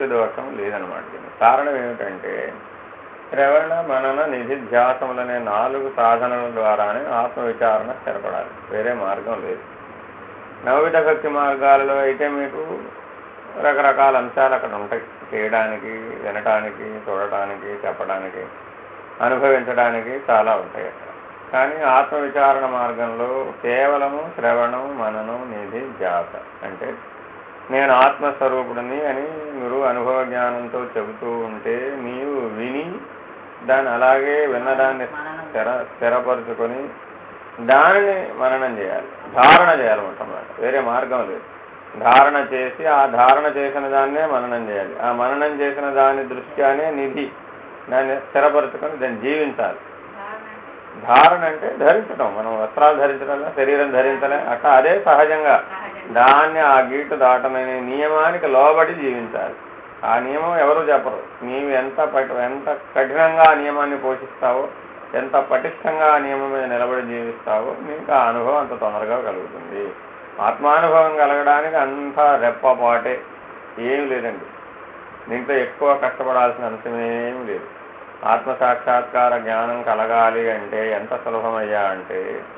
దోషం లేదనమాట. కారణం ఏమిటంటే శ్రవణ మనన నిధిధ్యాసములనే 4 సాధనల ద్వారానే ఆత్మవిచారణ స్థిరపడాలి. వేరే మార్గం లేదు. నవవిధ భక్తి మార్గాలలో అయితే మీకు రకరకాల అంశాలు అక్కడ ఉంటాయి. చేయడానికి, వినటానికి, చూడటానికి, చెప్పడానికి, అనుభవించడానికి చాలా ఉంటాయి అక్కడ. కానీ ఆత్మవిచారణ మార్గంలో కేవలము శ్రవణం, మననం, నిధి, ధ్యాస. అంటే నేను ఆత్మస్వరూపుడిని అని మీరు అనుభవ జ్ఞానంతో చెబుతూ ఉంటే నీవు విని దాన్ని అలాగే విన్నదాన్ని స్థిరపరుచుకొని దానిని మననం చేయాలి, ధారణ చేయాలి. మొట్టమొదట వేరే మార్గం లేదు. ధారణ చేసి ఆ ధారణ చేసిన దాన్నే మననం చేయాలి. ఆ మననం చేసిన దాని దృష్ట్యానే నిధి, దాన్ని స్థిరపరుచుకొని దాన్ని జీవించాలి. ధారణ అంటే ధరించడం. మనం వస్త్రాలు ధరించడం, శరీరం ధరించలే, అట్లా అదే సహజంగా దాన్ని ఆ గీటు దాటననే నియమానికి లోబడి జీవించాలి. ఆ నియమం ఎవరు చెప్పరు. నీవు ఎంత కఠినంగా ఆ నియమాన్ని పోషిస్తావో, ఎంత పటిష్టంగా ఆ నియమం మీద నిలబడి జీవిస్తావో నీకు ఆ అనుభవం అంత తొందరగా కలుగుతుంది. ఆత్మానుభవం కలగడానికి అంతా రెప్పపాటే, ఏమి లేదండి. దీంట్లో ఎక్కువ కష్టపడాల్సిన అంశమేమి లేదు. ఆత్మసాక్షాత్కార జ్ఞానం కలగాలి అంటే ఎంత సులభమయ్యా అంటే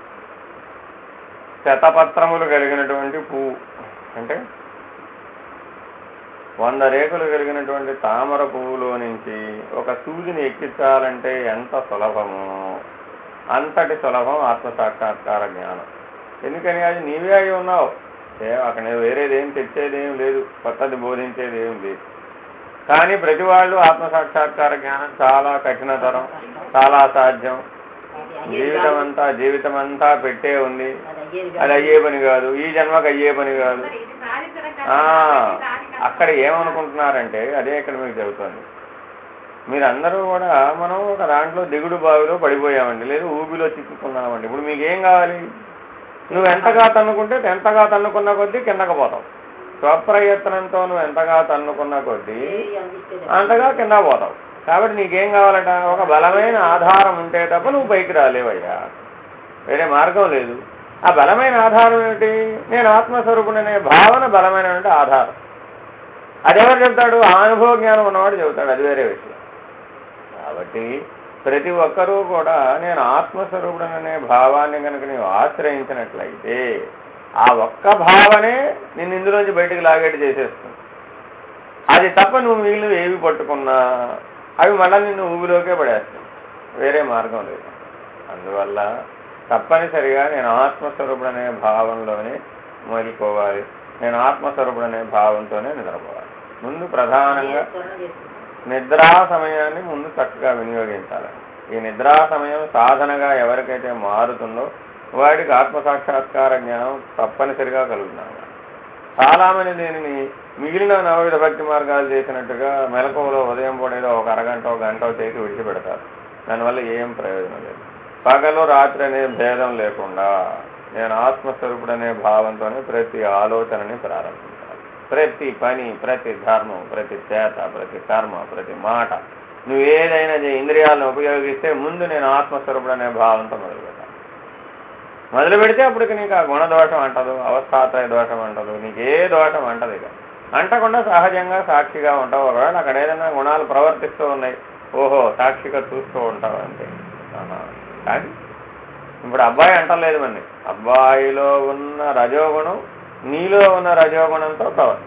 శతపత్రములు కలిగినటువంటి పువ్వు, అంటే 100 రేకులు కలిగినటువంటి తామర పువ్వులో నుంచి ఒక సూదిని ఎక్కించాలంటే ఎంత సులభమో అంతటి సులభం ఆత్మసాక్షాత్కార జ్ఞానం. ఎందుకని అది నీవే అయి ఉన్నావు. అక్కడ వేరేదేం తెచ్చేదేం లేదు, కొత్తది బోధించేది ఏం లేదు. కానీ ప్రతి వాళ్ళు ఆత్మసాక్షాత్కార జ్ఞానం చాలా కఠినతరం, చాలా అసాధ్యం, జీవితం అంతా పెట్టే ఉంది, అది అయ్యే పని కాదు, ఈ జన్మకు అయ్యే పని కాదు. అక్కడ ఏమనుకుంటున్నారంటే అదే ఇక్కడ మీకు చెబుతుంది. మీరందరూ కూడా మనం ఒక దాంట్లో దిగుడు బావిలో పడిపోయామండి, లేదు ఊబిలో చిక్కుకున్నామండి. ఇప్పుడు మీకేం కావాలి? నువ్వు ఎంతగా తన్నుకున్న కొద్దీ కిందకు పోతావు. స్వప్రయత్నంతో నువ్వు ఎంతగా తన్నుకున్న కొద్దీ అంతగా కింద పోతావు. కాబట్టి నీకేం కావాలట? ఒక బలమైన ఆధారం ఉంటే తప్ప నువ్వు పైకి రాలేవయ్యా, వేరే మార్గం లేదు. ఆ బలమైన ఆధారం ఏమిటి? నేను ఆత్మస్వరూపుడనే భావన బలమైనటువంటి ఆధారం. అదెవరు చెబుతాడు? ఆ అనుభవ జ్ఞానం ఉన్నవాడు చెబుతాడు, అది వేరే విషయం. కాబట్టి ప్రతి ఒక్కరూ కూడా నేను ఆత్మస్వరూపుడనే భావాన్ని కనుక నీవు ఆశ్రయించినట్లయితే ఆ ఒక్క భావనే నిన్ను ఇందులోంచి బయటకు లాగేటి చేసేస్తుంది. అది తప్ప నువ్వు మిగిలినవి ఏవి పట్టుకున్నా అవి మళ్ళీ నిన్ను ఊబిలోకే పడేస్తాయి, వేరే మార్గం లేదు. అందువల్ల తప్పనిసరిగా నేను ఆత్మస్వరూపుడనే భావంలోనే మొదలుకోవాలి. నేను ఆత్మస్వరూపుడనే భావంతోనే నిద్రపోవాలి. ముందు ప్రధానంగా నిద్రా సమయాన్ని ముందు చక్కగా వినియోగించాలి. ఈ నిద్రా సమయం సాధనగా ఎవరికైతే మారుతుందో వాడికి ఆత్మసాక్షాత్కార జ్ఞానం తప్పనిసరిగా కలుగుతున్నాను. చాలామంది దీనిని మిగిలిన నవవిధ భక్తి మార్గాలు చేసినట్టుగా మెలకువలో ఉదయం పూటేదో ఒక అరగంట గంట చేసి విడిచిపెడతారు. దానివల్ల ఏం ప్రయోజనం లేదు. పగలు రాత్రి అనే భేదం లేకుండా నేను ఆత్మస్వరూపుడనే భావంతోనే ప్రతి ఆలోచనని ప్రారంభించాలి. ప్రతి పని, ప్రతి ధర్మం, ప్రతి చేత, ప్రతి కర్మ, ప్రతి మాట నువ్వు ఏదైనా ఇంద్రియాలను ఉపయోగిస్తే ముందు నేను ఆత్మస్వరూపుడనే భావంతో మొదలు పెడితే అప్పటికి నీకు ఆ గుణదోషం అంటదు, అవస్థాత్రయ దోషం అంటదు, నీకు ఏ దోషం అంటది. ఇక అంటకుండా సహజంగా సాక్షిగా ఉంటావు. ఒకవేళ అక్కడ ఏదైనా గుణాలు ప్రవర్తిస్తూ ఉన్నాయి, ఓహో సాక్షిగా చూస్తూ ఉంటావు అంతే. కానీ ఇప్పుడు అబ్బాయి అంటలేదు మరి, అబ్బాయిలో ఉన్న రజోగుణం నీలో ఉన్న రజోగుణంతో ప్రవర్తిస్తుంది.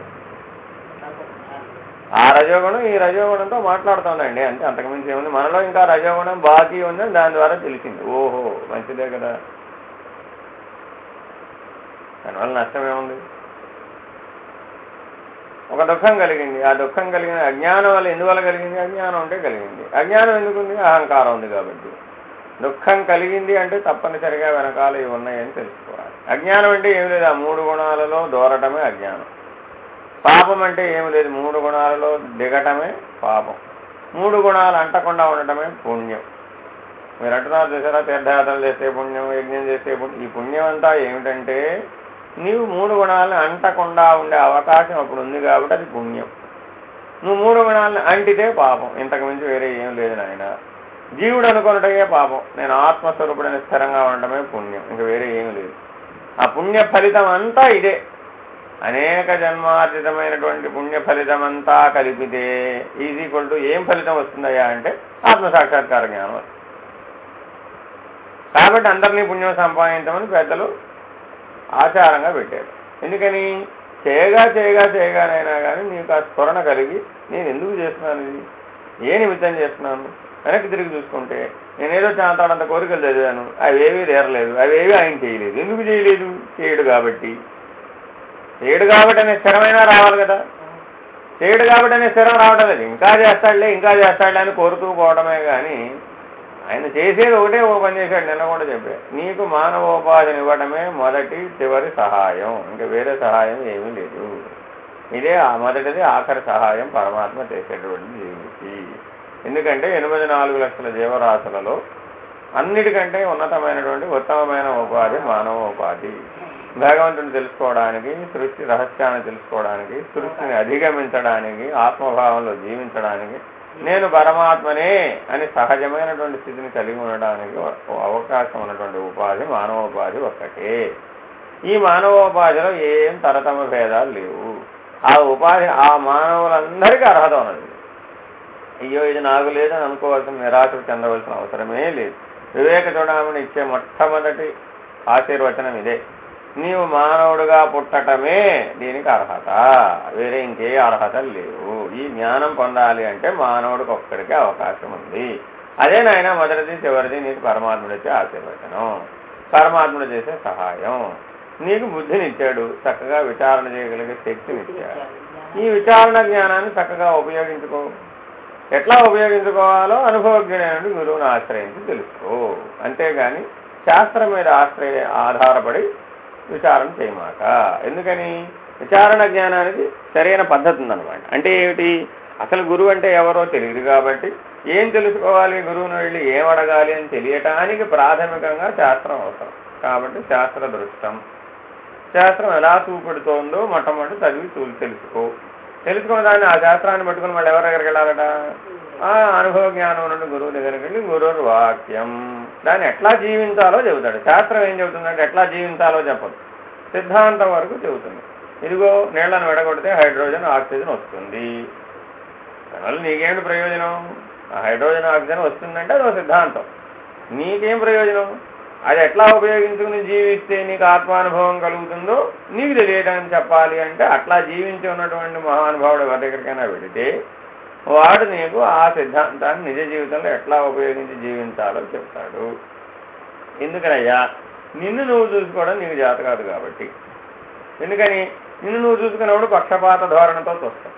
ఆ రజోగుణం ఈ రజోగుణంతో మాట్లాడుతుందండి అంతే, అంతకుమించి ఏముంది. మనలో ఇంకా రజోగుణం బాకీ ఉందని దాని ద్వారా తెలిసింది. ఓహో మంచిదే కదా, దానివల్ల నష్టమేముంది? ఒక దుఃఖం కలిగింది, ఆ దుఃఖం కలిగిన అజ్ఞానం వల్ల ఎందువల్ల కలిగింది? అజ్ఞానం ఉంటే కలిగింది. అజ్ఞానం ఎందుకుంది? అహంకారం ఉంది కాబట్టి. దుఃఖం కలిగింది అంటే తప్పనిసరిగా వెనకాల ఇవి ఉన్నాయని తెలుసుకోవాలి. అజ్ఞానం అంటే ఏమి లేదు, ఆ 3 గుణాలలో దూరటమే అజ్ఞానం. పాపం అంటే ఏమి లేదు, 3 గుణాలలో దిగటమే పాపం. 3 గుణాలు అంటకుండా ఉండటమే పుణ్యం. మీరు అంటున్నారు చూసారా, తీర్థయాత్రలు చేస్తే పుణ్యం, యజ్ఞం చేస్తే పుణ్యం. ఈ పుణ్యం అంతా ఏమిటంటే నీవు 3 గుణాలను అంటకుండా ఉండే అవకాశం అప్పుడు ఉంది కాబట్టి అది పుణ్యం. నువ్వు 3 గుణాలను అంటితే పాపం, ఇంతకు మించి వేరే ఏం లేదు నాయన. జీవుడు అనుకున్నటే పాపం, నేను ఆత్మస్వరూపుడని స్థిరంగా ఉండటమే పుణ్యం, ఇంక వేరే ఏమి లేదు. ఆ పుణ్య ఫలితం అంతా ఇదే. అనేక జన్మార్జితమైనటువంటి పుణ్య ఫలితమంతా కలిపితే ఈజ్ ఈక్వల్ టు ఏం ఫలితం వస్తుందయ్యా అంటే ఆత్మసాక్షాత్కార జ్ఞానం వస్తుంది. కాబట్టి అందరినీ పుణ్యం సంపాదించమని పెద్దలు ఆచారంగా పెట్టారు. ఎందుకని చేయగానైనా కానీ నీకు ఆ స్ఫురణ కలిగి నేను ఎందుకు చేస్తున్నాను, ఇది ఏ నిమిత్తం చేస్తున్నాను, వెనక్కి తిరిగి చూసుకుంటే నేనేదో చాంతాడంత కోరికలు చదివాను, అవేవీ తీరలేదు, అవేవీ ఆయన చేయలేదు. ఎందుకు చేయలేదు? చేయడు కాబట్టి అనే స్థిరమైనా రావాలి కదా. చేయడు కాబట్టి అనే స్థిరం రావడం లేదు. ఇంకా చేస్తాడులే అని కోరుతూ పోవడమే కానీ ఆయన చేసేది ఒకటే ఓ పని చేశాడు. నిన్న కూడా చెప్పా, నీకు మానవోపాధిని ఇవ్వడమే మొదటి చివరి సహాయం, ఇంకా వేరే సహాయం ఏమీ లేదు. ఇదే మొదటిది ఆఖరి సహాయం పరమాత్మ చేసేటువంటి జీవికి. ఎందుకంటే 84 లక్షల జీవరాశులలో అన్నిటికంటే ఉన్నతమైనటువంటి ఉత్తమమైన ఉపాధి మానవోపాధి. భగవంతుని తెలుసుకోవడానికి, సృష్టి రహస్యాన్ని తెలుసుకోవడానికి, సృష్టిని అధిగమించడానికి, ఆత్మభావంలో జీవించడానికి, నేను పరమాత్మనే అని సహజమైనటువంటి స్థితిని కలిగి ఉండడానికి అవకాశం ఉన్నటువంటి ఉపాధి మానవోపాధి ఒక్కటే. ఈ మానవోపాధిలో ఏం తరతమ భేదాలు లేవు. ఆ ఉపాధి ఆ మానవులందరికీ అర్హత ఉన్నది. అయ్యో ఇది నాకు లేదని అనుకోవాల్సిన, నిరాశ చెందవలసిన అవసరమే లేదు. వివేక చూడమని ఇచ్చే మొట్టమొదటి ఆశీర్వచనం ఇదే, నీవు మానవుడుగా పుట్టటమే దీనికి అర్హత, వేరే ఇంకే అర్హతలు లేవు. ఈ జ్ఞానం పొందాలి అంటే మానవుడికి ఒక్కడికే అవకాశం ఉంది. అదే నాయన మొదటిది చివరిది నీకు పరమాత్ముడిచ్చే ఆశీర్వచనం, పరమాత్ముడు చేసే సహాయం. నీకు బుద్ధినిచ్చాడు, చక్కగా విచారణ చేయగలిగే శక్తినిచ్చాడు. ఈ విచారణ జ్ఞానాన్ని చక్కగా ఉపయోగించుకో. ఎట్లా ఉపయోగించుకోవాలో అనుభవజ్ఞుడైన గురువుని ఆశ్రయించి తెలుసుకో. అంతేగాని శాస్త్రం మీద ఆధారపడి విచారణ చేయమాక. ఎందుకని? విచారణ జ్ఞానానికి సరైన పద్ధతి ఉందన్నమాట. అంటే ఏమిటి? అసలు గురువు అంటే ఎవరో తెలియదు కాబట్టి ఏం తెలుసుకోవాలి, గురువుని వెళ్ళి ఏం అడగాలి అని తెలియటానికి ప్రాథమికంగా శాస్త్రం అవసరం. కాబట్టి శాస్త్ర దృష్టం, శాస్త్రం ఎలా చూపెడుతోందో మొట్టమొదటి చదివి తెలుసుకున్న దాన్ని, ఆ శాస్త్రాన్ని పట్టుకుని మళ్ళీ ఎవరి దగ్గరికి వెళ్ళాలట? ఆ అనుభవ జ్ఞానం ఉన్న గురువు దగ్గరికి వెళ్ళి గురువు వాక్యం, దాన్ని ఎట్లా జీవించాలో చెబుతాడు. శాస్త్రం ఏం చెబుతుందంటే ఎట్లా జీవించాలో చెప్పదు, సిద్ధాంతం వరకు చెబుతుంది. ఇదిగో నీళ్లను విడగొడితే హైడ్రోజన్ ఆక్సిజన్ వస్తుంది, దానివల్ల నీకేమిటి ప్రయోజనం? ఆ హైడ్రోజన్ ఆక్సిజన్ వస్తుందంటే అదో సిద్ధాంతం. నీకేం ప్రయోజనం? అది ఎట్లా ఉపయోగించుకుని జీవిస్తే నీకు ఆత్మానుభవం కలుగుతుందో నీకు తెలియడానికి చెప్పాలి. అంటే అట్లా జీవించి ఉన్నటువంటి మహానుభావుడు ఎవరి దగ్గరికైనా వెళితే వాడు నీకు ఆ సిద్ధాంతాన్ని నిజ జీవితంలో ఎట్లా ఉపయోగించి జీవించాలో చెప్తాడు. ఎందుకనయ్యా? నిన్ను నువ్వు చూసుకోవడం నీకు చేత కాదు కాబట్టి. ఎందుకని? నిన్ను నువ్వు చూసుకున్నప్పుడు పక్షపాత ధోరణితో చూస్తావు.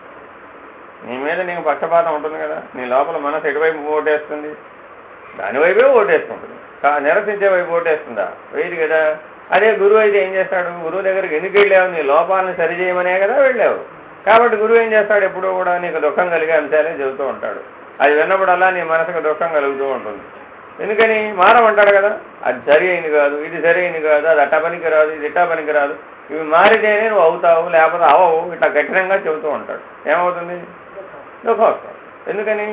నీ మీద నీకు పక్షపాతం ఉంటుంది కదా, నీ లోపల మనసు ఎటువైపు ఓటేస్తుంది, దానివైపే ఓటేస్తుంటుంది. నిరసించే వైపు ఓటేస్తుందా? వేయదు కదా. అదే గురువు అయితే ఏం చేస్తాడు? గురువు దగ్గరికి ఎందుకు వెళ్ళావు? నీ లోపాలను సరిచేయమనే కదా వెళ్ళావు. కాబట్టి గురువు ఏం చేస్తాడు? ఎప్పుడూ కూడా నీకు దుఃఖం కలిగే అంశాలే చెబుతూ ఉంటాడు. అది విన్నప్పుడల్లా నీ మనసుకు దుఃఖం కలుగుతూ ఉంటుంది. ఎందుకని? మారమంటాడు కదా. అది సరి అయింది కాదు, ఇది సరి అయింది కాదు, అది అట్టా పనికి రాదు, ఇది ఇట్టా పనికి రాదు, ఇవి మారితేనే నువ్వు అవుతావు, లేకపోతే అవవు, ఇట్లా కఠినంగా చెబుతూ ఉంటాడు. ఏమవుతుంది? దుఃఖం వస్తావు. ఎందుకని?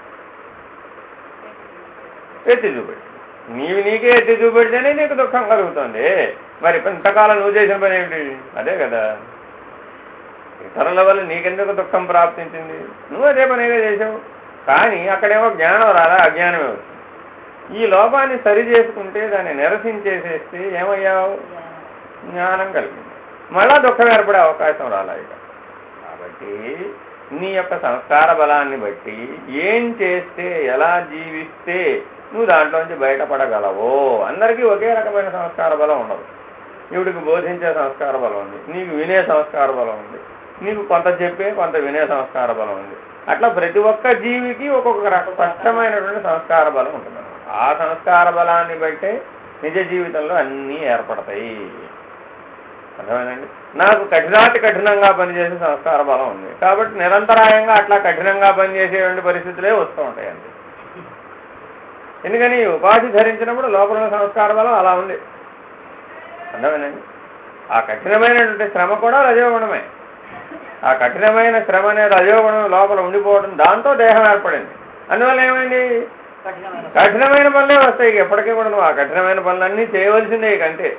ఎత్తి చూపెట్టి, నీకే ఎత్తి చూపెడితేనే నీకు దుఃఖం కలుగుతుంది. మరి ఇంతకాలం నువ్వు చేసిన పని ఏమిటి? అదే కదా. ఇతరుల వల్ల నీకెందుకు దుఃఖం ప్రాప్తించింది? నువ్వు అదే పనిగా చేసావు. కానీ అక్కడేమో జ్ఞానం రాదా, అజ్ఞానమే వచ్చింది. ఈ లోపాన్ని సరి చేసుకుంటే, దాన్ని నిరసించేసేస్తే ఏమయ్యావు? జ్ఞానం కలిగింది. మళ్ళా దుఃఖం ఏర్పడే అవకాశం రాలా ఇక. కాబట్టి నీ యొక్క సంస్కార బలాన్ని బట్టి ఏం చేస్తే, ఎలా జీవిస్తే నువ్వు దాంట్లోంచి బయటపడగలవో. అందరికీ ఒకే రకమైన సంస్కార బలం ఉండదు. ఈవిడికి బోధించే సంస్కార బలం ఉంది, నీకు వినే సంస్కార బలం ఉంది, నీకు కొంత చెప్పే కొంత వినే సంస్కార బలం ఉంది. అట్లా ప్రతి ఒక్క జీవికి ఒక్కొక్క స్పష్టమైనటువంటి సంస్కార బలం ఉంటుంది. ఆ సంస్కార బలాన్ని బట్టే నిజ జీవితంలో అన్నీ ఏర్పడతాయి. అర్థమైందండి? నాకు కఠినంగా పనిచేసే సంస్కార బలం ఉంది కాబట్టి నిరంతరాయంగా అట్లా కఠినంగా పనిచేసేటువంటి పరిస్థితులే వస్తూ ఉంటాయి అంతే. ఎందుకని? ఉపాధి ధరించినప్పుడు లోపల సంస్కార బలం అలా ఉంది. అర్థమేనండి? ఆ కఠినమైనటువంటి శ్రమ కూడా రజోగుణమే. ఆ కఠినమైన శ్రమ అనేది రజోగుణం లోపల ఉండిపోవడం, దాంతో దేహం ఏర్పడింది. అందువల్ల ఏమైంది? కఠినమైన పనులే వస్తాయి. ఎప్పటికీ కూడా నువ్వు ఆ కఠినమైన పనులన్నీ చేయవలసిందే ఇక అంతే.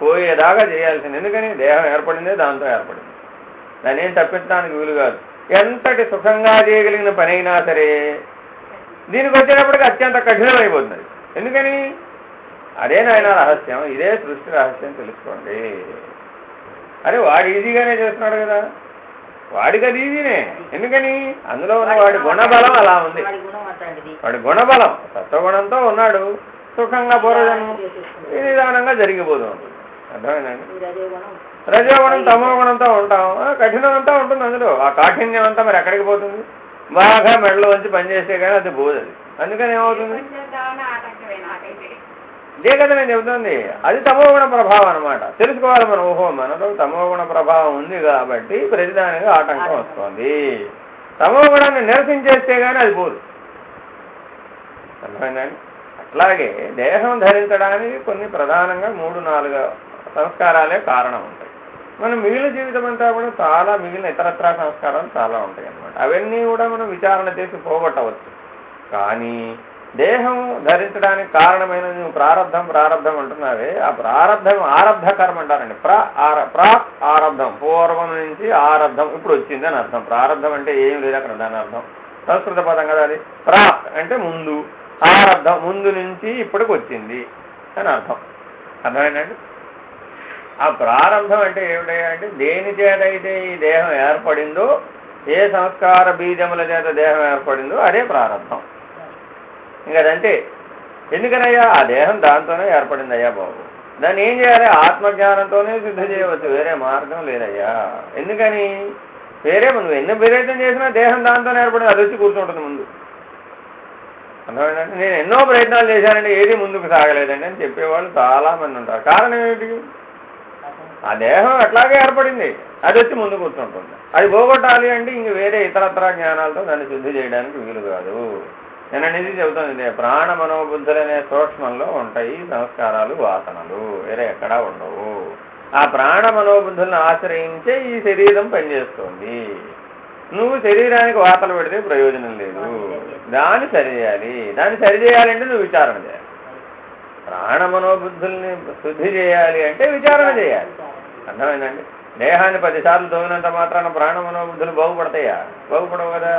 పోయేదాకా చేయాల్సింది. ఎందుకని దేహం ఏర్పడిందే దాంతో ఏర్పడింది, దాన్ని ఏం తప్పించడానికి వీలు కాదు. ఎంతటి సుఖంగా చేయగలిగిన పని అయినా సరే దీనికి వచ్చేటప్పటికి అత్యంత కఠినమైపోతుంది. ఎందుకని అదే నాయన రహస్యం, ఇదే సృష్టి రహస్యం తెలుసుకోండి. అరే వాడు ఈజీగానే చేస్తున్నాడు కదా, వాడికి అది ఈజీనే. ఎందుకని అందులో ఉన్న వాడి గుణబలం అలా ఉంది, వాడి గుణబలం సత్వగుణంతో ఉన్నాడు, సుఖంగా పూర్వజన్మం ఇది నిదానంగా జరిగిపోతుంది. అర్థమైందండి. రజోగుణం తమో గుణంతో ఉంటాం, కఠినం అంతా ఉంటుంది అందులో. ఆ కాఠిన్యం అంతా మరి ఎక్కడికి పోతుంది? బాగా మెడలో వచ్చి పనిచేస్తే కానీ అది పోదు. అది అందుకని ఏమవుతుంది? ఇదే కదా నేను చెబుతుంది, అది తమోగుణ ప్రభావం అనమాట. తెలుసుకోవాలి మనం. ఓహో మనలో తమోగుణ ప్రభావం ఉంది కాబట్టి ప్రతిదానికి ఆటంకం వస్తుంది. తమోగుణాన్ని నిరసించేస్తే కానీ అది పోదు. అర్థమైందండి. అట్లాగే దేహం ధరించడానికి కొన్ని ప్రధానంగా 3-4 సంస్కారాలే కారణం ఉంటాయి. మనం మిగిలిన జీవితం అంతా కూడా చాలా మిగిలిన ఇతరత్రా సంస్కారాలు చాలా ఉంటాయి అన్నమాట. అవన్నీ కూడా మనం విచారణ చేసి పోగొట్టవచ్చు. కానీ దేహం ధరించడానికి కారణమైన నువ్వు ప్రారంధం అంటున్నావే, ఆ ప్రారంధం ఆరబ్ధ కర్మ అంటారండి. ప్రాక్ ఆరబ్ధం, పూర్వం నుంచి ఆరబ్ధం ఇప్పుడు వచ్చింది అని అర్థం. ప్రారంధం అంటే ఏం లేదు అక్కడ, దాని అర్థం సంస్కృత పదం కదా అది. ప్రాక్ అంటే ముందు, ఆరబ్ధం ముందు నుంచి ఇప్పటికి వచ్చింది అని అర్థం. అర్థమైందండి. ఆ ప్రారంభం అంటే ఏమిటంటే దేని చేతైతే ఈ దేహం ఏర్పడిందో, ఏ సంస్కార బీజముల చేత దేహం ఏర్పడిందో అదే ప్రారంభం. ఇంకదంతే. ఎందుకనయ్యా ఆ దేహం దాంతోనే ఏర్పడిందయ్యా బాబు. దాన్ని ఏం చేయాలి? ఆత్మజ్ఞానంతోనే సిద్ధి చేయవచ్చు, వేరే మార్గం లేదయ్యా. ఎందుకని వేరే నువ్వు ఎన్ని ప్రయత్నం చేసినా దేహం దాంతోనే ఏర్పడింది, అది వచ్చి కూర్చుంటుంది ముందు. అర్థమైందంటే నేను ఎన్నో ప్రయత్నాలు చేశానంటే ఏది ముందుకు సాగలేదండి అని చెప్పేవాళ్ళు చాలా మంది ఉంటారు. కారణం ఏమిటి? ఆ దేహం అట్లాగే ఏర్పడింది, అది వచ్చి ముందు కూర్చుంటుంది. అది పోగొట్టాలి అంటే ఇంక వేరే ఇతరత్ర జ్ఞానాలతో దాన్ని శుద్ధి చేయడానికి వీలు కాదు. నేను అనేది చెబుతుంది, ప్రాణ మనోబుద్ధులనే సూక్ష్మంలో ఉంటాయి సంస్కారాలు, వాసనలు, వేరే ఎక్కడా ఉండవు. ఆ ప్రాణ మనోబుద్ధులను ఆశ్రయించే ఈ శరీరం పనిచేస్తుంది. నువ్వు శరీరానికి వాతలు పెడితే ప్రయోజనం లేదు, దాన్ని సరిచేయాలి. దాన్ని సరిచేయాలంటే నువ్వు విచారణ చేయాలి. ప్రాణ మనోబుద్ధుల్ని శుద్ధి చేయాలి అంటే విచారణ చేయాలి. అర్థమైందండి. దేహాన్ని 10 సార్లు తోగినంత మాత్రాన ప్రాణ మనోబుద్ధులు బాగుపడతాయా? బాగుపడవు కదా.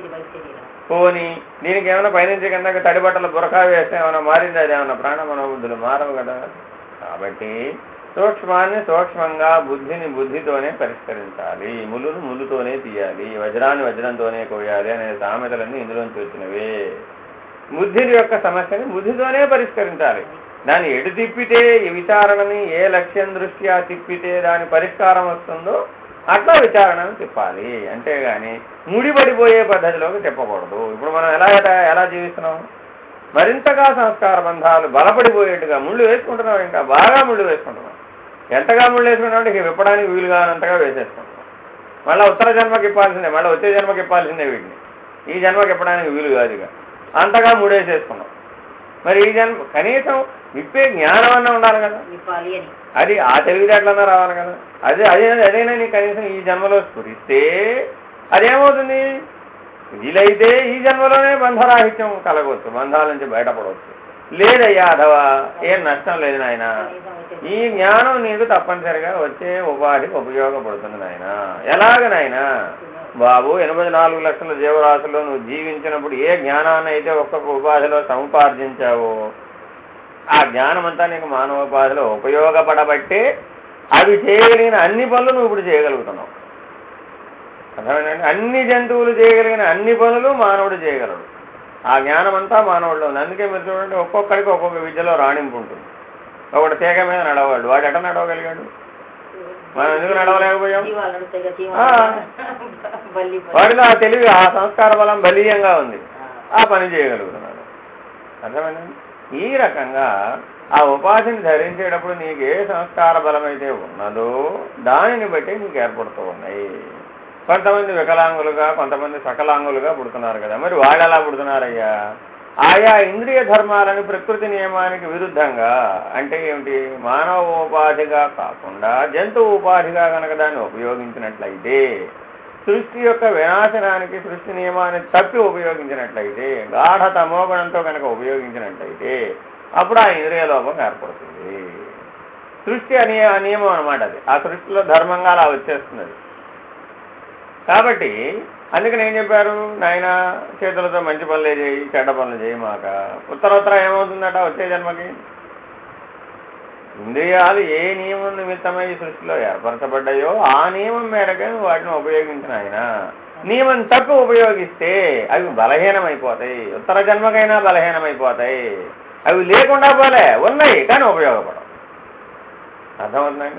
పోనీ దీనికి ఏమైనా పైనుంచి కిందకి తడి బట్టలు బురకా వేస్తే ఏమైనా మారింది? అది ఏమైనా ప్రాణ మనోబుద్ధులు మారవు కదా. కాబట్టి సూక్ష్మాన్ని సూక్ష్మంగా, బుద్ధిని బుద్ధితోనే పరిష్కరించాలి, ములును ములుతోనే తీయాలి, వజ్రాన్ని వజ్రంతోనే కోయాలి అనే సామెతలన్నీ ఇందులోంచి వచ్చినవే. బుద్ధి యొక్క సమస్యని బుద్ధితోనే పరిష్కరించాలి. దాన్ని ఎటు తిప్పితే ఈ విచారణని ఏ లక్ష్యం దృష్ట్యా తిప్పితే దాని పరిష్కారం వస్తుందో అట్లా విచారణను తిప్పాలి. అంతేగాని ముడిపడిపోయే పద్ధతిలోకి తిప్పకూడదు. ఇప్పుడు మనం ఎలా జీవిస్తున్నాం? మరింతగా సంస్కార బంధాలు బలపడిపోయేట్టుగా ముళ్ళు వేసుకుంటున్నాం, ఇంకా బాగా ముళ్ళు వేసుకుంటున్నాం. ఎంతగా ముళ్ళు వేసుకున్నాం అంటే ఇక విప్పడానికి వీలు కానంతగా వేసేసుకుంటున్నాం. మళ్ళీ ఉత్తర జన్మకి ఇప్పాల్సిందే, మళ్ళీ వచ్చే జన్మకి ఇప్పాల్సిందే. వీటిని ఈ జన్మకి ఇప్పడానికి వీలు కాదు, ఇక అంతగా ముడేసేసుకున్నాం. మరి ఈ జన్మ కనీసం విప్పే జ్ఞానం అన్నా ఉండాలి కదా, అది ఆ తెలివితేటలన్నా రావాలి కదా. అదైనా నీకు కనీసం ఈ జన్మలో స్ఫురిస్తే అదేమవుతుంది? వీలైతే ఈ జన్మలోనే బంధరాహిత్యం కలగవచ్చు, బంధాల నుంచి బయటపడవచ్చు. లేదయ్యా అథవా ఏం నష్టం లేదు నాయన, ఈ జ్ఞానం నీకు తప్పనిసరిగా వచ్చే ఉపాధికి ఉపయోగపడుతుంది నాయన. ఎలాగ నాయన బాబు? 84 లక్షల జీవరాశుల్లో నువ్వు జీవించినప్పుడు ఏ జ్ఞానాన్ని అయితే ఒక్కొక్క ఉపాధిలో సముపార్జించావో ఆ జ్ఞానం అంతా నీకు మానవోపాధిలో ఉపయోగపడబట్టే అవి చేయగలిగిన అన్ని పనులు నువ్వు ఇప్పుడు చేయగలుగుతున్నావు. అర్థమైందండి. అన్ని జంతువులు చేయగలిగిన అన్ని పనులు మానవుడు చేయగలడు. ఆ జ్ఞానం అంతా మానవుడిలో ఉంది. అందుకే మీరు చూడండి, ఒక్కొక్కడికి ఒక్కొక్క విద్యలో రాణింపు ఉంటుంది. ఒకటి తీగ మీద నడవగలడు, వాడు ఎట నడవగలిగాడు? మనం ఎందుకు నడవలేకపోయాం? వాడిలో ఆ తెలివి, ఆ సంస్కార బలం బలీయంగా ఉంది, ఆ పని చేయగలుగుతున్నాడు. అర్థమైందండి. ఈ రకంగా ఆ ఉపాధిని ధరించేటప్పుడు నీకు ఏ సంస్కార బలం అయితే ఉన్నదో దానిని బట్టి నీకు ఏర్పడుతూ ఉన్నాయి. కొంతమంది వికలాంగులుగా, కొంతమంది సకలాంగులుగా పుడుతున్నారు కదా. మరి వాళ్ళు ఎలా పుడుతున్నారయ్యా? ఆయా ఇంద్రియ ధర్మాలను ప్రకృతి నియమానికి విరుద్ధంగా, అంటే ఏమిటి, మానవోపాధిగా కాకుండా జంతువు ఉపాధిగా కనుక దాన్ని ఉపయోగించినట్లయితే, సృష్టి యొక్క వినాశనానికి సృష్టి నియమాన్ని తప్పి ఉపయోగించినట్లయితే, గాఢ తమోగుణంతో కనుక ఉపయోగించినట్లయితే అప్పుడు ఆ ఇంద్రియ లోపం ఏర్పడుతుంది. సృష్టి నియమం అనమాట అది. ఆ సృష్టిలో ధర్మంగా అలా వచ్చేస్తున్నది. కాబట్టి అందుకని ఏం చెప్పారు, నాయన చేతులతో మంచి పనులే చేయి, చెడ్డ పనులు చేయి మాక. ఉత్తరోత్తర ఏమవుతుందట వచ్చే జన్మకి? ఇంద్రియాలు ఏ నియమం నిమిత్తమై ఈ సృష్టిలో ఏర్పరచబడ్డాయో ఆ నియమం మేరకే వాటిని ఉపయోగించిన ఆయన. నియమం తక్కువ ఉపయోగిస్తే అవి బలహీనమైపోతాయి, ఉత్తర జన్మకైనా బలహీనమైపోతాయి. అవి లేకుండా పోలే, ఉన్నాయి కానీ ఉపయోగపడవు. అర్థమవుతుందండి?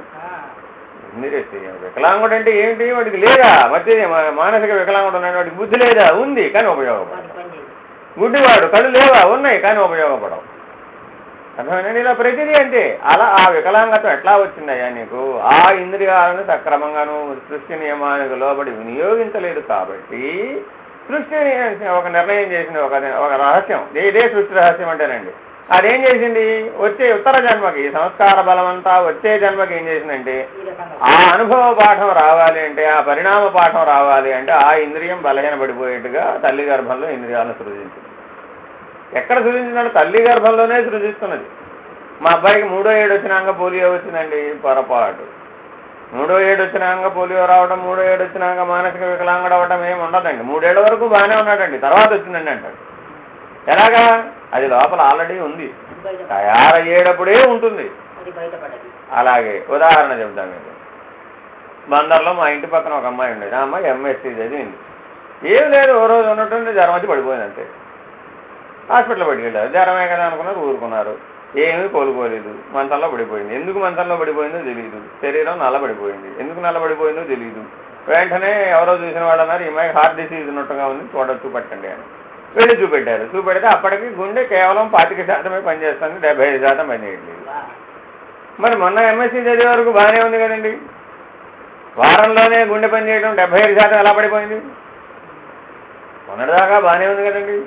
వికలాంగుడు అంటే ఏంటి? వాడికి లేదా మధ్య మానసిక వికలాంగుడు ఉన్నాడు, వాడికి బుద్ధి లేదా? ఉంది కానీ ఉపయోగపడదు. గుడ్డివాడు కళ్ళు లేవా? ఉన్నాయి కానీ ఉపయోగపడవు. అర్థమైందండి? ఇలా ప్రతిదీ అంటే అలా ఆ వికలాంగత్వం ఎట్లా వచ్చిందయ్యా నీకు? ఆ ఇంద్రియాలను సక్రమంగాను సృష్టి నియమానికి లోబడి వినియోగించలేదు కాబట్టి సృష్టి ఒక నిర్ణయం చేసింది, ఒక రహస్యం. ఇదే సృష్టి రహస్యం అంటేనండి. అదేం చేసింది? వచ్చే ఉత్తర జన్మకి సంస్కార బలం అంతా వచ్చే జన్మకి ఏం చేసిందంటే ఆ అనుభవ పాఠం రావాలి అంటే, ఆ పరిణామ పాఠం రావాలి అంటే ఆ ఇంద్రియం బలహీనపడిపోయేట్టుగా తల్లి గర్భంలో ఇంద్రియాలను సృజించింది. ఎక్కడ సృజించినాడు? తల్లి గర్భంలోనే సృజిస్తున్నది. మా అబ్బాయికి 3వ ఏడు వచ్చినాక పోలియో వచ్చిందండి. పొరపాటు. 3వ ఏడు వచ్చినాక పోలియో రావడం, 3వ ఏడు వచ్చినాక మానసిక వికలాంగుడు అవ్వడం ఏమి ఉండదండి. 3 ఏళ్ల వరకు బాగానే ఉన్నాడండి, తర్వాత వచ్చిందండి అంటాడు. ఎలాగా? అది లోపల ఆల్రెడీ ఉంది, తయారయ్యేటప్పుడే ఉంటుంది. అలాగే ఉదాహరణ చెప్తాను మీకు. బందర్లో మా ఇంటి పక్కన ఒక అమ్మాయి ఉండేది. ఆ అమ్మాయి ఎంఎస్సీ చదివింది. ఏం లేదు, ఓ రోజు ఉన్నట్టుండి జ్వరం వచ్చి పడిపోయింది అంతే. హాస్పిటల్ పట్టుకెళ్ళారు. జ్వరమే కదా అనుకున్నారు, ఊరుకున్నారు. ఏమీ కోలుకోలేదు, మంచంలో పడిపోయింది. ఎందుకు మంచంలో పడిపోయిందో తెలియదు. శరీరం నల్లబడిపోయింది. ఎందుకు నల్లబడిపోయిందో తెలియదు. వెంటనే ఎవరో చూసిన వాళ్ళు అన్నారు, ఈ అమ్మాయి హార్ట్ డిసీజ్ ఉన్నట్టుగా ఉంది, చూపట్టండి అని. వెళ్ళి చూపెట్టారు. చూపెడితే అప్పటికి గుండె కేవలం 25% పనిచేస్తుంది, 75% పనిచేయట్లేదు. మరి మొన్న ఎంఎస్సీ చదివే వరకు బాగానే ఉంది కదండి. వారంలోనే గుండె పనిచేయడం 75% ఎలా పడిపోయింది? మొన్నటిదాకా బాగానే ఉంది కదండి.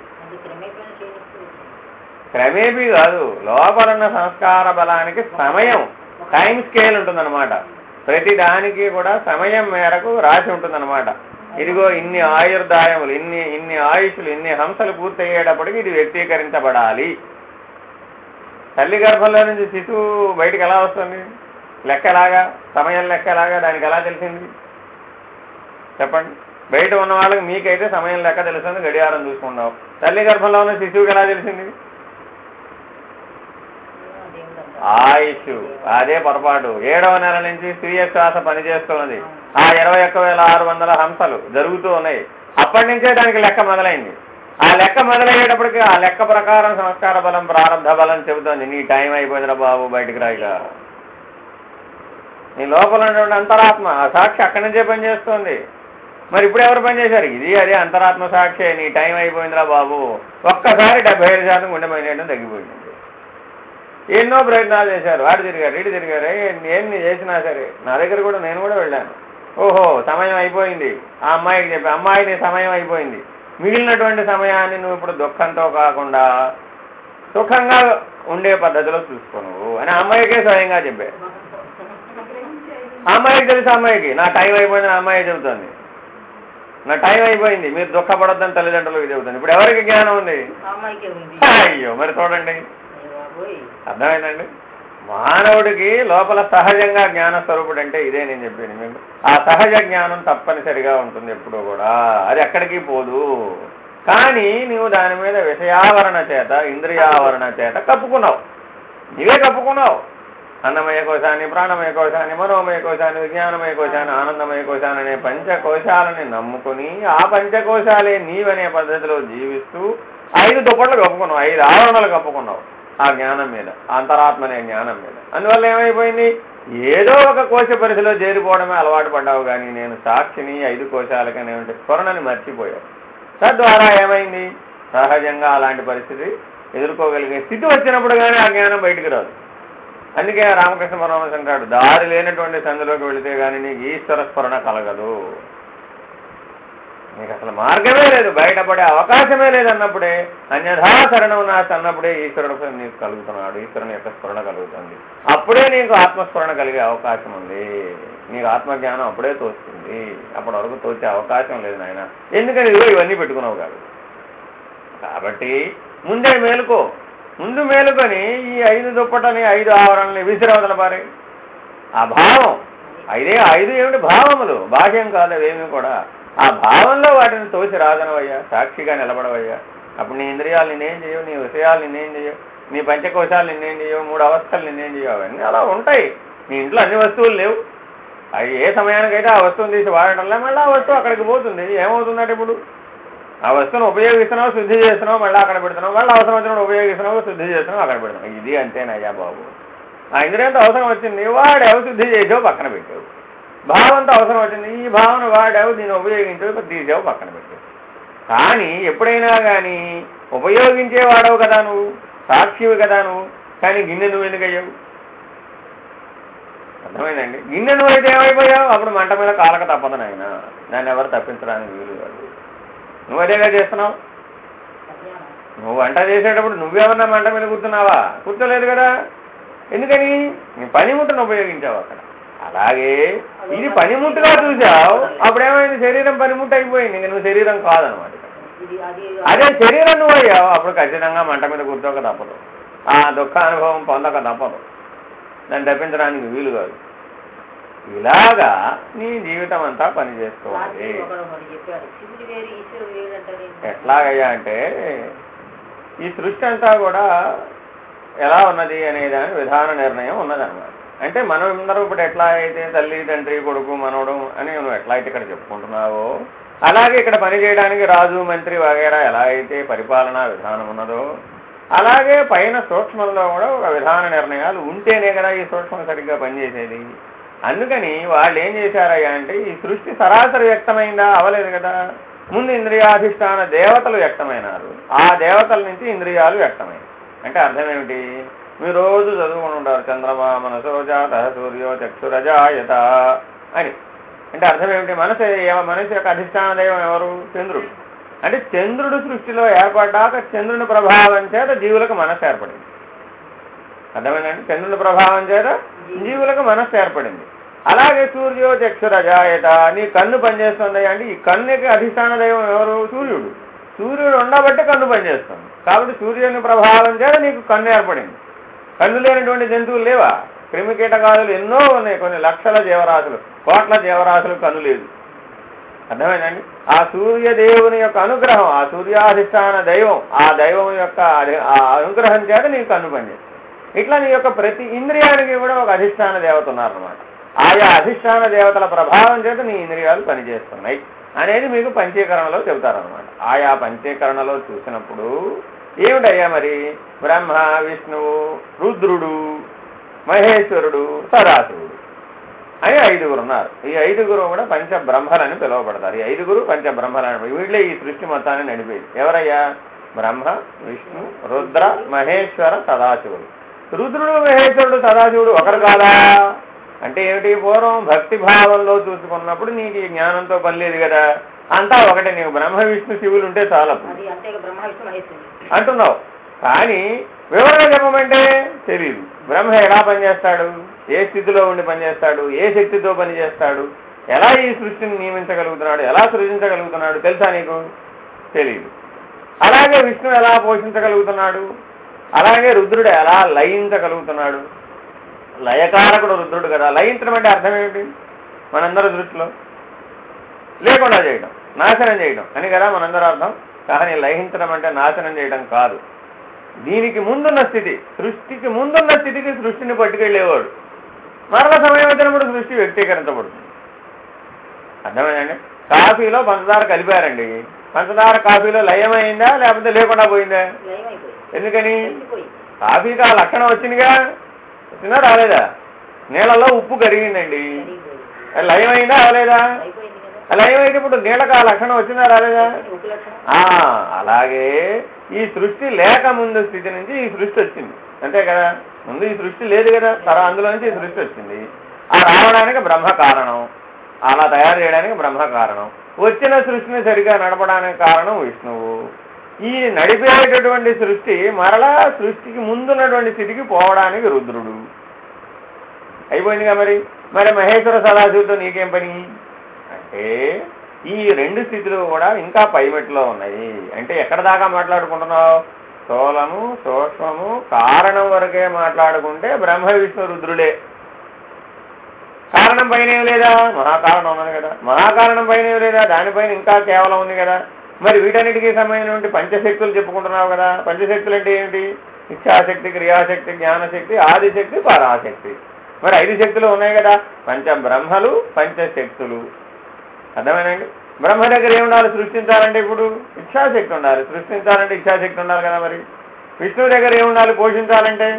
క్రమేపీ కాదు, లోపలున్న సంస్కార బలానికి సమయం, టైం స్కేల్ ఉంటుందన్నమాట. ప్రతి దానికి కూడా సమయం మేరకు రాసి ఉంటుందన్నమాట. ఇదిగో ఇన్ని ఆయుర్దాయములు, ఇన్ని ఆయుష్లు, ఇన్ని హంసలు పూర్తయ్యేటప్పటికి ఇది వ్యక్తీకరించబడాలి. తల్లి గర్భంలో నుంచి శిశువు బయటికి ఎలా వస్తుంది? లెక్కలాగా, సమయం లెక్కలాగా దానికి ఎలా తెలిసింది చెప్పండి? బయట ఉన్న వాళ్ళకి మీకైతే సమయం లెక్క తెలుస్తుంది, గడియారం చూసుకున్నావు. తల్లి గర్భంలో ఉన్న శిశువుకి ఎలా తెలిసింది? ఆయుష్. అదే పొరపాటు. 7వ నెల నుంచి స్వీయ శ్వాస పనిచేస్తున్నది. ఆ 21,600 హంసలు జరుగుతూ ఉన్నాయి. అప్పటి నుంచే దానికి లెక్క మొదలైంది. ఆ లెక్క మొదలయ్యేటప్పటికి ఆ లెక్క ప్రకారం సంస్కార బలం, ప్రారంభ బలం చెబుతోంది, నీ టైం అయిపోయిందిరా బాబు, బయటికి రాయిగా. నీ లోపల ఉన్నటువంటి అంతరాత్మ, ఆ సాక్షి అక్కడి నుంచే పనిచేస్తుంది. మరి ఇప్పుడు ఎవరు పనిచేశారు? ఇది అదే అంతరాత్మ సాక్షి. నీ టైం అయిపోయిందిరా బాబు. ఒక్కసారి 75% గుండె పనిచేయడం తగ్గిపోయింది. ఎన్నో ప్రయత్నాలు చేశారు, వాడు తిరిగారు, ఇటు తిరిగారు, ఎన్ని చేసినా సరే. నా దగ్గర కూడా నేను కూడా వెళ్ళాను. ఓహో సమయం అయిపోయింది, ఆ అమ్మాయికి చెప్పి, అమ్మాయి నీ సమయం అయిపోయింది, మిగిలినటువంటి సమయాన్ని నువ్వు ఇప్పుడు దుఃఖంతో కాకుండా సుఖంగా ఉండే పద్ధతిలో చూసుకోను అని అమ్మాయికే స్వయంగా చెప్పారు. అమ్మాయికి తెలుసు, అమ్మాయికి నా టైం అయిపోయింది, నా అమ్మాయి చెబుతుంది. నా టైం అయిపోయింది, మీరు దుఃఖపడొద్దని తల్లిదండ్రులకు చెబుతుంది. ఇప్పుడు ఎవరికి జ్ఞానం ఉంది? అయ్యో మరి చూడండి, అర్థమైందండి. మానవుడికి లోపల సహజంగా జ్ఞాన స్వరూపుడు అంటే ఇదే నేను చెప్పాను మీకు. ఆ సహజ జ్ఞానం తప్పనిసరిగా ఉంటుంది ఎప్పుడూ కూడా, అది ఎక్కడికి పోదు. కానీ నువ్వు దాని మీద విషయావరణ చేత, ఇంద్రియావరణ చేత కప్పుకున్నావు, నీవే కప్పుకున్నావు. అన్నమయ కోశాన్ని, ప్రాణమయ కోశాన్ని, మనోమయ కోశాన్ని, విజ్ఞానమయ కోశాన్ని, ఆనందమయ కోశాన్ని అనే పంచకోశాలని నమ్ముకుని ఆ పంచకోశాలే నీవనే పద్ధతిలో జీవిస్తూ 5 దుప్పట్లు కప్పుకున్నావు, 5 ఆవరణలు కప్పుకున్నావు ఆ జ్ఞానం మీద, అంతరాత్మ అనే జ్ఞానం మీద. అందువల్ల ఏమైపోయింది? ఏదో ఒక కోశ పరిధిలో చేరిపోవడమే అలవాటు పడ్డావు, కానీ నేను సాక్షిని 5 కోశాలకనే ఉంటే స్ఫురణని మర్చిపోయావు. తద్వారా ఏమైంది? సహజంగా అలాంటి పరిస్థితి ఎదుర్కోగలిగే స్థితి వచ్చినప్పుడు కానీ ఆ జ్ఞానం బయటికి రాదు. అందుకే రామకృష్ణ పరమహంస అంటాడు, దారి లేనటువంటి సందులోకి వెళితే కానీ నీకు ఈశ్వర స్ఫురణ కలగదు. నీకు అసలు మార్గమే లేదు, బయటపడే అవకాశమే లేదన్నప్పుడే, అన్యథా శరణం నాస్తి అన్నప్పుడే ఈశ్వరుడు నీకు కలుగుతున్నాడు, ఈశ్వరుని యొక్క స్ఫురణ కలుగుతుంది. అప్పుడే నీకు ఆత్మస్ఫురణ కలిగే అవకాశం ఉంది. నీకు ఆత్మజ్ఞానం అప్పుడే తోస్తుంది, అప్పటి వరకు తోచే అవకాశం లేదు నాయన. ఎందుకని ఇదిగో ఇవన్నీ పెట్టుకున్నావు కాదు. కాబట్టి ముందే మేలుకో, ముందు మేలుకొని ఈ 5 దుప్పటని, 5 ఆవరణల్ని విసిరవదల పారే. ఆ భావం ఐదు ఏమిటి భావములు, బాహ్యం కాదు అవేమి కూడా. ఆ భావంలో వాటిని తోసి రాదనవయ్యా, సాక్షిగా నిలబడవయ్యా. అప్పుడు నీ ఇంద్రియాలు నిన్నేం చేయవు, నీ విషయాలు నిన్నేం చేయవు, నీ పంచకోశాలు నిన్నేం చేయవు, 3 అవస్థలు నిన్నేం చేయవు. అవన్నీ అలా ఉంటాయి. నీ ఇంట్లో అన్ని వస్తువులు లేవు, అవి ఏ సమయానికైతే ఆ వస్తువుని తీసి వాడటంలో మళ్ళీ ఆ వస్తువు అక్కడికి పోతుంది. ఏమవుతుందంటే ఇప్పుడు ఆ వస్తువును ఉపయోగిస్తున్నావు, శుద్ధి చేస్తున్నావు, మళ్ళీ అక్కడ పెడుతున్నావు, మళ్ళీ అవసరం వచ్చినప్పుడు ఉపయోగిస్తున్నావు, శుద్ధి చేస్తున్నావు, అక్కడ పెడుతున్నావు. ఇది అంతేనయ్యా బాబు. ఆ ఇంద్రియంతో అవసరం వచ్చింది, వాడేవు, శుద్ధి చేసావు, పక్కన పెట్టావు. భావంతో అవసరం వచ్చింది, ఈ భావన వాడావు, దీన్ని ఉపయోగించావు, తీసావు, పక్కన పెట్టావు. కానీ ఎప్పుడైనా కానీ ఉపయోగించేవాడవు కదా నువ్వు, సాక్షివి కదా నువ్వు. కానీ గిన్నె నువ్వు ఎందుకు అయ్యావు? అర్థమైందండి. గిన్నె నువ్వైతే ఏమైపోయావు? అప్పుడు మంట మీద కాలక తప్పదు నాయన, దాన్ని ఎవరు తప్పించడానికి వీలు కాదు. నువ్వు అదేగా చేస్తున్నావు. నువ్వు వంట చేసేటప్పుడు నువ్వేమన్నా మంట మీద కూర్చున్నావా? కూర్చోలేదు కదా. ఎందుకని? నీ పనిముట్టును ఉపయోగించావు అక్కడ. అలాగే ఇది పనిముట్టుగా చూసావు, అప్పుడేమైంది? శరీరం పనిముట్టు అయిపోయింది, ఇంక నువ్వు శరీరం కాదనమాట. అదే శరీరం నువ్వు అయ్యావు, అప్పుడు ఖచ్చితంగా మంట మీద కూర్చోక తప్పదు, ఆ దుఃఖానుభవం పొందక తప్పదు, దాన్ని తప్పించడానికి వీలు కాదు. ఇలాగా నీ జీవితం అంతా పనిచేస్తుంది. ఎట్లాగయ్యా అంటే ఈ సృష్టి అంతా కూడా ఎలా ఉన్నది అనే దాని విధాన నిర్ణయం ఉన్నదన్నమాట. అంటే మనం అందరూ ఇప్పుడు ఎట్లా అయితే తల్లి, తండ్రి, కొడుకు, మనవడు అని నువ్వు ఎట్లా అయితే ఇక్కడ చెప్పుకుంటున్నావో, అలాగే ఇక్కడ పనిచేయడానికి రాజు, మంత్రి వగేరా ఎలా అయితే పరిపాలనా విధానం ఉన్నదో, అలాగే పైన సూక్ష్మంలో కూడా ఒక విధాన నిర్ణయాలు ఉంటేనే కదా ఈ సూక్ష్మం సరిగ్గా పనిచేసేది. అందుకని వాళ్ళు ఏం చేశారయ్యా అంటే ఈ సృష్టి సరాసరి వ్యక్తమైందా? అవలేదు కదా. ముందు ఇంద్రియాధిష్టాన దేవతలు వ్యక్తమైనారు, ఆ దేవతల నుంచి ఇంద్రియాలు వ్యక్తమైనాయి. అంటే అర్థం ఏమిటి? మీరు రోజు చదువుకుని ఉంటారు, చంద్రమా మనసోజాత సూర్యో చక్షురజాయత అని. అంటే అర్థం ఏమిటి? మనసు యొక్క అధిష్టాన దైవం ఎవరు? చంద్రుడు. అంటే చంద్రుడు సృష్టిలో ఏర్పడ్డాక చంద్రుని ప్రభావం చేత జీవులకు మనస్సు ఏర్పడింది. అర్థమైందండి? చంద్రుని ప్రభావం చేత జీవులకు మనస్సు ఏర్పడింది. అలాగే సూర్యో చక్షురజాయత, నీ కన్ను పనిచేస్తుంది అంటే ఈ కన్నుకి అధిష్టాన దైవం ఎవరు? సూర్యుడు. సూర్యుడు ఉండబట్టి కన్ను పనిచేస్తుంది, కాబట్టి సూర్యుని ప్రభావం చేత నీకు కన్ను ఏర్పడింది. కన్ను లేనటువంటి జంతువులు లేవా? క్రిమి కీటకాదులు ఎన్నో ఉన్నాయి, కొన్ని లక్షల జీవరాశులు, కోట్ల జీవరాశులు కన్ను లేదు. అర్థమైందండి? ఆ సూర్యదేవుని యొక్క అనుగ్రహం, ఆ సూర్యాధిష్టాన దైవం, ఆ దైవం యొక్క ఆ అనుగ్రహం చేత నీకు కన్ను పనిచేస్తుంది. ఇట్లా నీ యొక్క ప్రతి ఇంద్రియానికి కూడా ఒక అధిష్టాన దేవత ఉన్నారన్నమాట. ఆయా అధిష్టాన దేవతల ప్రభావం చేత నీ ఇంద్రియాలు పనిచేస్తున్నాయి అనేది మీకు పంచీకరణలో చెబుతారనమాట. ఆయా పంచీకరణలో చూసినప్పుడు ఏమిటయ్యా మరి? బ్రహ్మ, విష్ణువు, రుద్రుడు, మహేశ్వరుడు, సదాశివుడు అని 5గురు ఉన్నారు. ఈ 5గురు కూడా పంచబ్రహ్మలని పిలువబడతారు. ఈ 5గురు పంచబ్రహ్మలని, వీళ్ళే ఈ సృష్టి మొత్తాన్ని నడిపేది. ఎవరయ్యా? బ్రహ్మ, విష్ణు, రుద్ర, మహేశ్వర, సదాశివుడు. రుద్రుడు, మహేశ్వరుడు, సదాశివుడు ఒకరు కాదా? అంటే ఏమిటి? పూర్వం భక్తి భావంలో చూసుకున్నప్పుడు నీకు ఈ జ్ఞానంతో పని లేదు కదా, అంతా ఒకటే, నీకు బ్రహ్మ, విష్ణు, శివులు ఉంటే చాలు అంటున్నావు. కానీ వివరణ చెప్పమంటే తెలియదు. బ్రహ్మ ఎలా పనిచేస్తాడు, ఏ స్థితిలో ఉండి పనిచేస్తాడు, ఏ శక్తితో పనిచేస్తాడు, ఎలా ఈ సృష్టిని నియమించగలుగుతున్నాడు, ఎలా సృజించగలుగుతున్నాడు తెలుసా నీకు? తెలియదు. అలాగే విష్ణు ఎలా పోషించగలుగుతున్నాడు, అలాగే రుద్రుడు ఎలా లయించగలుగుతున్నాడు. లయకారకుడు రుద్రుడు కదా. లయించడం అంటే అర్థం ఏమిటి? మనందరూ దృష్టిలో లేకుండా చేయడం, నాశనం చేయడం అని కదా మనందరూ అర్థం. కానీ లయించడం అంటే నాశనం చేయడం కాదు. దీనికి ముందున్న స్థితి, సృష్టికి ముందున్న స్థితికి సృష్టిని పట్టుకెళ్ళేవాడు. మరల సమయం వచ్చినప్పుడు సృష్టి వ్యక్తీకరించబడుతుంది. అర్థమైందండి? కాఫీలో పంచదార కలిపారండి, పంచదార కాఫీలో లయమైందా లేకపోతే లేకుండా పోయిందా? ఎందుకని? కాఫీకి ఆ లక్షణం వచ్చిందిగా, వచ్చిందా రాలేదా? నీళ్ళలో ఉప్పు కరిగిందండి, లయమైందా అవలేదా? లయం అయితే ఇప్పుడు నీళ్ళకి ఆ లక్షణం వచ్చిందా రాలేదా? అలాగే ఈ సృష్టి లేక ముందు స్థితి నుంచి ఈ సృష్టి వచ్చింది, అంతే కదా. ముందు ఈ సృష్టి లేదు కదా, అందులో నుంచి ఈ సృష్టి వచ్చింది. ఆ రావడానికి బ్రహ్మ కారణం, అలా తయారు చేయడానికి బ్రహ్మ కారణం, వచ్చిన సృష్టిని సరిగా నడపడానికి కారణం విష్ణువు. ఈ నడిపేటటువంటి సృష్టి మరలా సృష్టికి ముందున్నటువంటి స్థితికి పోవడానికి రుద్రుడు. అయిపోయిందిగా. మరి మహేశ్వర సదాశివుడితో నీకేం పని అంటే ఈ 2 స్థితులు కూడా ఇంకా పైమెట్లో ఉన్నాయి. అంటే ఎక్కడ దాకా మాట్లాడుకుంటున్నావు? స్థూలము, సూక్ష్మము, కారణం వరకే మాట్లాడుకుంటే బ్రహ్మ, విష్ణు, రుద్రులే. కారణం పైన ఏం లేదా? మహాకారణం ఉన్నది కదా. మహాకారణం పైన ఏం లేదా? దానిపైన ఇంకా కేవలం ఉంది కదా. మరి వీటన్నిటికీ సంబంధించినటువంటి పంచశక్తులు చెప్పుకుంటున్నావు కదా. పంచశక్తులు అంటే ఏమిటి? ఇచ్ఛాశక్తి, క్రియాశక్తి, జ్ఞానశక్తి, ఆదిశక్తి, పరాశక్తి. మరి 5 శక్తులు ఉన్నాయి కదా. పంచబ్రహ్మలు, పంచశక్తులు. అర్థమేనండి? బ్రహ్మ దగ్గర ఏముండాలి సృష్టించాలంటే? ఇప్పుడు ఇచ్ఛాశక్తి ఉండాలి. సృష్టించాలంటే ఇచ్ఛాశక్తి ఉండాలి కదా. మరి విష్ణువు దగ్గర ఏముండాలి పోషించాలంటే?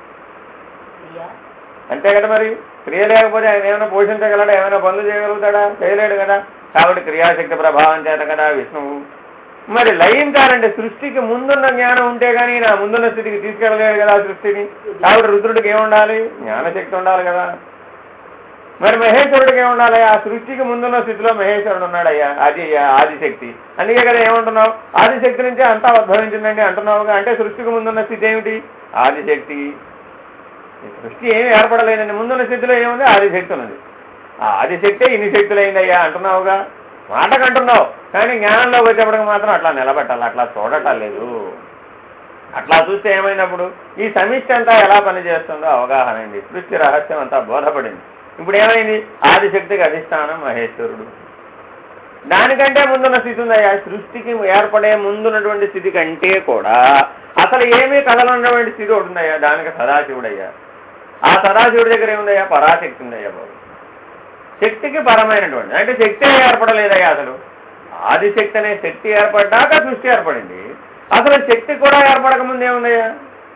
అంతే కదా. మరి క్రియ లేకపోతే ఆయన ఏమైనా పోషించగలడా? ఏమైనా పనులు చేయగలుగుతాడా? చేయలేడు కదా. కాబట్టి క్రియాశక్తి ప్రభావం చేత కదా విష్ణువు. మరి లయించాలంటే సృష్టికి ముందున్న జ్ఞానం ఉంటే కానీ నా ముందున్న స్థితికి తీసుకెళ్ళలేడు కదా సృష్టిని. కాబట్టి రుద్రుడికి ఏముండాలి? జ్ఞానశక్తి ఉండాలి కదా. మరి మహేశ్వరుడికి ఏముండాలి? ఆ సృష్టికి ముందున్న స్థితిలో మహేశ్వరుడు ఉన్నాడయ్యా. అది ఆదిశక్తి. అందుకే కదా ఏమంటున్నావు? ఆదిశక్తి నుంచే అంతా ఉద్భవించిందండి అంటున్నావుగా. అంటే సృష్టికి ముందున్న స్థితి ఏమిటి? ఆదిశక్తి. సృష్టి ఏమి ఏర్పడలేదండి. ముందున్న స్థితిలో ఏముంది? ఆదిశక్తి ఉన్నది. ఆ ఆదిశక్తే ఇన్ని శక్తులైందయ్యా అంటున్నావుగా. మాటకు అంటున్నావు కానీ జ్ఞానంలోకి వచ్చేప్పటికి మాత్రం అట్లా నిలబెట్టాలి. అట్లా చూడటం లేదు. అట్లా చూస్తే ఏమైనప్పుడు ఈ సమిష్టి అంతా ఎలా పనిచేస్తుందో అవగాహన అయింది. సృష్టి రహస్యం అంతా బోధపడింది. ఇప్పుడు ఏమైంది? ఆదిశక్తికి అధిష్టానం మహేశ్వరుడు. దానికంటే ముందున్న స్థితి ఉందయ్యా. సృష్టికి ఏర్పడే ముందున్నటువంటి స్థితి కంటే కూడా అసలు ఏమీ కదలన్నటువంటి స్థితి ఒకటి ఉందయ్యా. దానికి సదాశివుడయ్యా. ఆ సదాశివుడి దగ్గర ఏముందయ్యా? పరాశక్తి ఉందయ్యా బాబు. శక్తికి పరమైనటువంటి అంటే శక్తి ఏర్పడలేదయ్యా. అసలు ఆదిశక్తి అనే శక్తి ఏర్పడ్డాక సృష్టి ఏర్పడింది. అసలు శక్తి కూడా ఏర్పడక ముందు ఏముందయ్యా?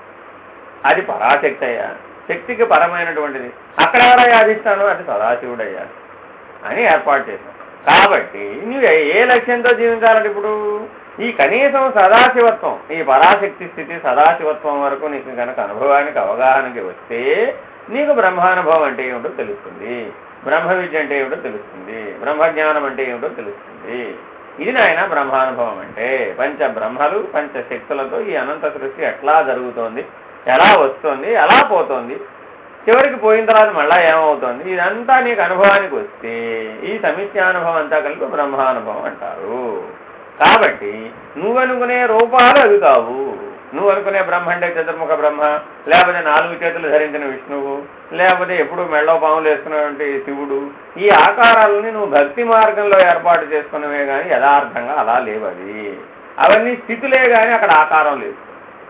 అది పరాశక్తి అయ్యా. శక్తికి పరమైనటువంటిది. అక్కడ ఎవరయ్యా అధిష్టానం? అది సదాశివుడయ్యా అని ఏర్పాటు చేశాం. కాబట్టి నువ్వు ఏ లక్ష్యంతో జీవించాలంటే ఇప్పుడు ఈ కనీసం సదాశివత్వం, ఈ పరాశక్తి స్థితి సదాశివత్వం వరకు నీకు కనుక అనుభవానికి అవగాహనకి వస్తే నీకు బ్రహ్మానుభవం అంటే ఏమిటో తెలుస్తుంది. బ్రహ్మ విద్య అంటే ఏమిటో తెలుస్తుంది. బ్రహ్మజ్ఞానం అంటే ఏమిటో తెలుస్తుంది. ఇది నాయన బ్రహ్మానుభవం అంటే. పంచబ్రహ్మలు పంచశక్తులతో ఈ అనంత సృష్టి ఎట్లా జరుగుతోంది, ఎలా వస్తుంది, ఎలా పోతుంది, చివరికి పోయిన తర్వాత మళ్ళా ఏమవుతుంది, ఇదంతా నీకు అనుభవానికి వస్తే ఈ సమిష్టానుభవం అంతా కలిపి బ్రహ్మానుభవం అంటారు. కాబట్టి నువ్వనుకునే రూపాలు అవి కావు. నువ్వు అనుకునే బ్రహ్మ అంటే చతుర్ముఖ బ్రహ్మ, లేకపోతే 4 చేతులు ధరించిన విష్ణువు, లేకపోతే ఎప్పుడు మెళ్ళో పాములు వేసుకున్నటువంటి శివుడు, ఈ ఆకారాలని నువ్వు భక్తి మార్గంలో ఏర్పాటు చేసుకున్నవే కానీ యథార్థంగా అలా లేవవి. అవన్నీ స్థితులే కానీ అక్కడ ఆకారం లేదు.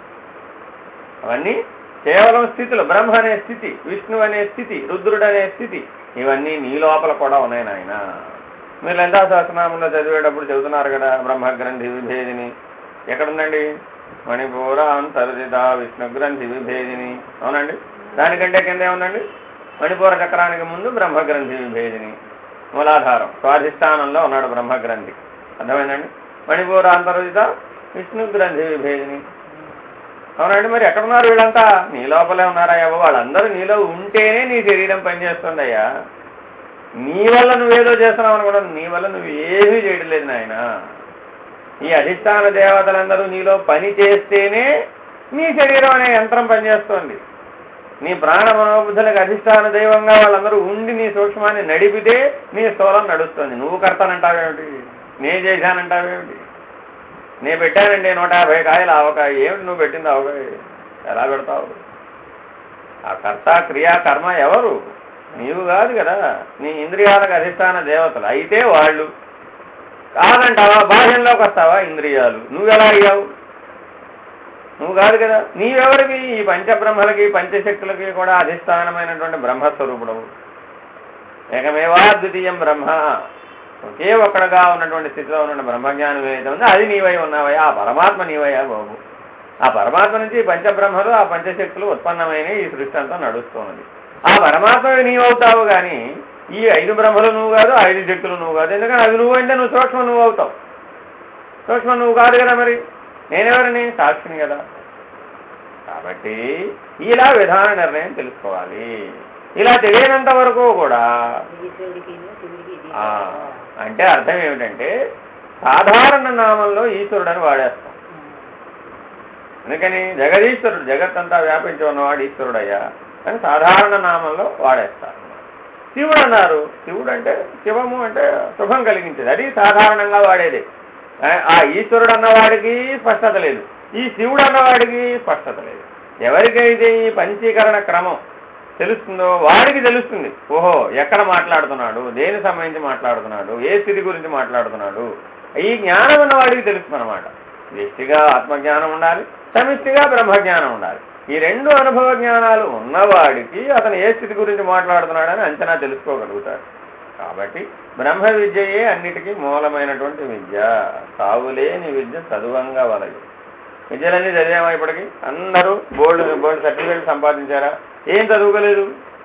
అవన్నీ కేవలం స్థితులు. బ్రహ్మ అనే స్థితి, విష్ణువు అనే స్థితి, రుద్రుడు అనే స్థితి, ఇవన్నీ నీ లోపల కూడా ఉన్నాయి నాయన. మీరు లలితా సహస్రనామంలో చదివేటప్పుడు చెబుతున్నారు కదా బ్రహ్మగ్రంథి విభేదిని. ఎక్కడుందండి? మణిపూరాంతర్జిత విష్ణుగ్రంథి విభేదిని. అవునండి. దానికంటే కింద ఏముందండి? మణిపూర చక్రానికి ముందు బ్రహ్మగ్రంథి విభేదిని మూలాధారం స్వాధిష్టానంలో ఉన్నాడు బ్రహ్మగ్రంథి. అర్థమైందండి? మణిపూరాంతర్జిత విష్ణుగ్రంథి విభేదిని. అవునండి. మరి ఎక్కడున్నారు వీళ్ళంతా? నీ లోపలే ఉన్నారయ్యా. వాళ్ళందరూ నీలో ఉంటేనే నీ శరీరం పనిచేస్తుందయ్యా. నీ వల్ల నువ్వేదో చేస్తున్నావు అనుకోవడం, నీ వల్ల నువ్వు ఏమీ చేయడం లేదు నాయన. ఈ అధిష్టాన దేవతలందరూ నీలో పని చేస్తేనే నీ శరీరం అనే యంత్రం పనిచేస్తోంది. నీ ప్రాణ మనోబుద్ధులకు అధిష్టాన దైవంగా వాళ్ళందరూ ఉండి నీ సూక్ష్మాన్ని నడిపితే నీ స్థూలం నడుస్తుంది. నువ్వు కర్తనంటావేమిటి? నేను చేశానంటావేమిటి? నేను పెట్టానండి 150 కాయలు ఆవకాయ. ఏమిటి నువ్వు పెట్టింది ఆవకాయ? ఎలా పెడతావు? ఆ కర్త క్రియా కర్మ ఎవరు? నీవు కాదు కదా. నీ ఇంద్రియాలకు అధిష్టాన దేవతలు అయితే వాళ్ళు. కాదంటావా? బాహ్యంలోకి వస్తావా? ఇంద్రియాలు. నువ్వెలా అయ్యావు? నువ్వు కాదు కదా. నీవెవరికి? ఈ పంచబ్రహ్మలకి పంచశక్తులకి కూడా అధిష్టానమైనటువంటి బ్రహ్మస్వరూపుడవు. ఏకమేవా ద్వితీయం బ్రహ్మ. ఒకే ఒక్కడగా ఉన్నటువంటి స్థితిలో ఉన్న బ్రహ్మజ్ఞానం ఏదైతే ఉందో అది నీవై ఉన్నావయ్యా. ఆ పరమాత్మ నీవయ్యా బాబు. ఆ పరమాత్మ నుంచి పంచబ్రహ్మలు ఆ పంచశక్తులు ఉత్పన్నమైన ఈ సృష్టి అంతా నడుస్తున్నది. ఆ పరమాత్మవి నీవవుతావు కానీ ఈ 5 బ్రహ్మలు నువ్వు కాదు, 5 శక్తులు నువ్వు కాదు. ఎందుకంటే అది నువ్వు అంటే నువ్వు సూక్ష్మ నువ్వు అవుతావు. సూక్ష్మ నువ్వు కాదు కదా. మరి నేనెవరిని? సాక్షిని కదా. కాబట్టి ఇలా విధాన నిర్ణయం తెలుసుకోవాలి. ఇలా తెలియనంత వరకు కూడా అంటే అర్థం ఏమిటంటే సాధారణ నామంలో ఈశ్వరుడని వాడేస్తాం. అందుకని జగదీశ్వరుడు, జగత్తంతా వ్యాపించి ఉన్నవాడు ఈశ్వరుడయ్యా అని సాధారణ నామంలో వాడేస్తారు. శివుడు అన్నారు. శివుడు అంటే శివము అంటే శుభం కలిగించేది. అది సాధారణంగా వాడేది. ఆ ఈశ్వరుడు అన్నవాడికి స్పష్టత లేదు, ఈ శివుడు అన్నవాడికి స్పష్టత లేదు. ఎవరికైతే ఈ పంచీకరణ క్రమం తెలుస్తుందో వాడికి తెలుస్తుంది. ఓహో ఎక్కడ మాట్లాడుతున్నాడు, దేనికి సంబంధించి మాట్లాడుతున్నాడు, ఏ స్థితి గురించి మాట్లాడుతున్నాడు, ఈ జ్ఞానం ఉన్న వాడికి తెలుస్తుంది అనమాట. వ్యక్తిగా ఆత్మజ్ఞానం ఉండాలి, సమిష్టిగా బ్రహ్మజ్ఞానం ఉండాలి. ఈ రెండు అనుభవ జ్ఞానాలు ఉన్నవాడికి అతను ఏ స్థితి గురించి మాట్లాడుతున్నాడని అంచనా తెలుసుకోగలుగుతాడు. కాబట్టి బ్రహ్మ విద్యయే అన్నిటికీ మూలమైనటువంటి విద్య. సావులేని విద్య చదువంగా వలదు. విద్యలన్నీ చదివామా ఇప్పటికీ? అందరూ బోల్డ్ సర్టిఫికేట్ సంపాదించారా? ఏం చదువుకోలేదు,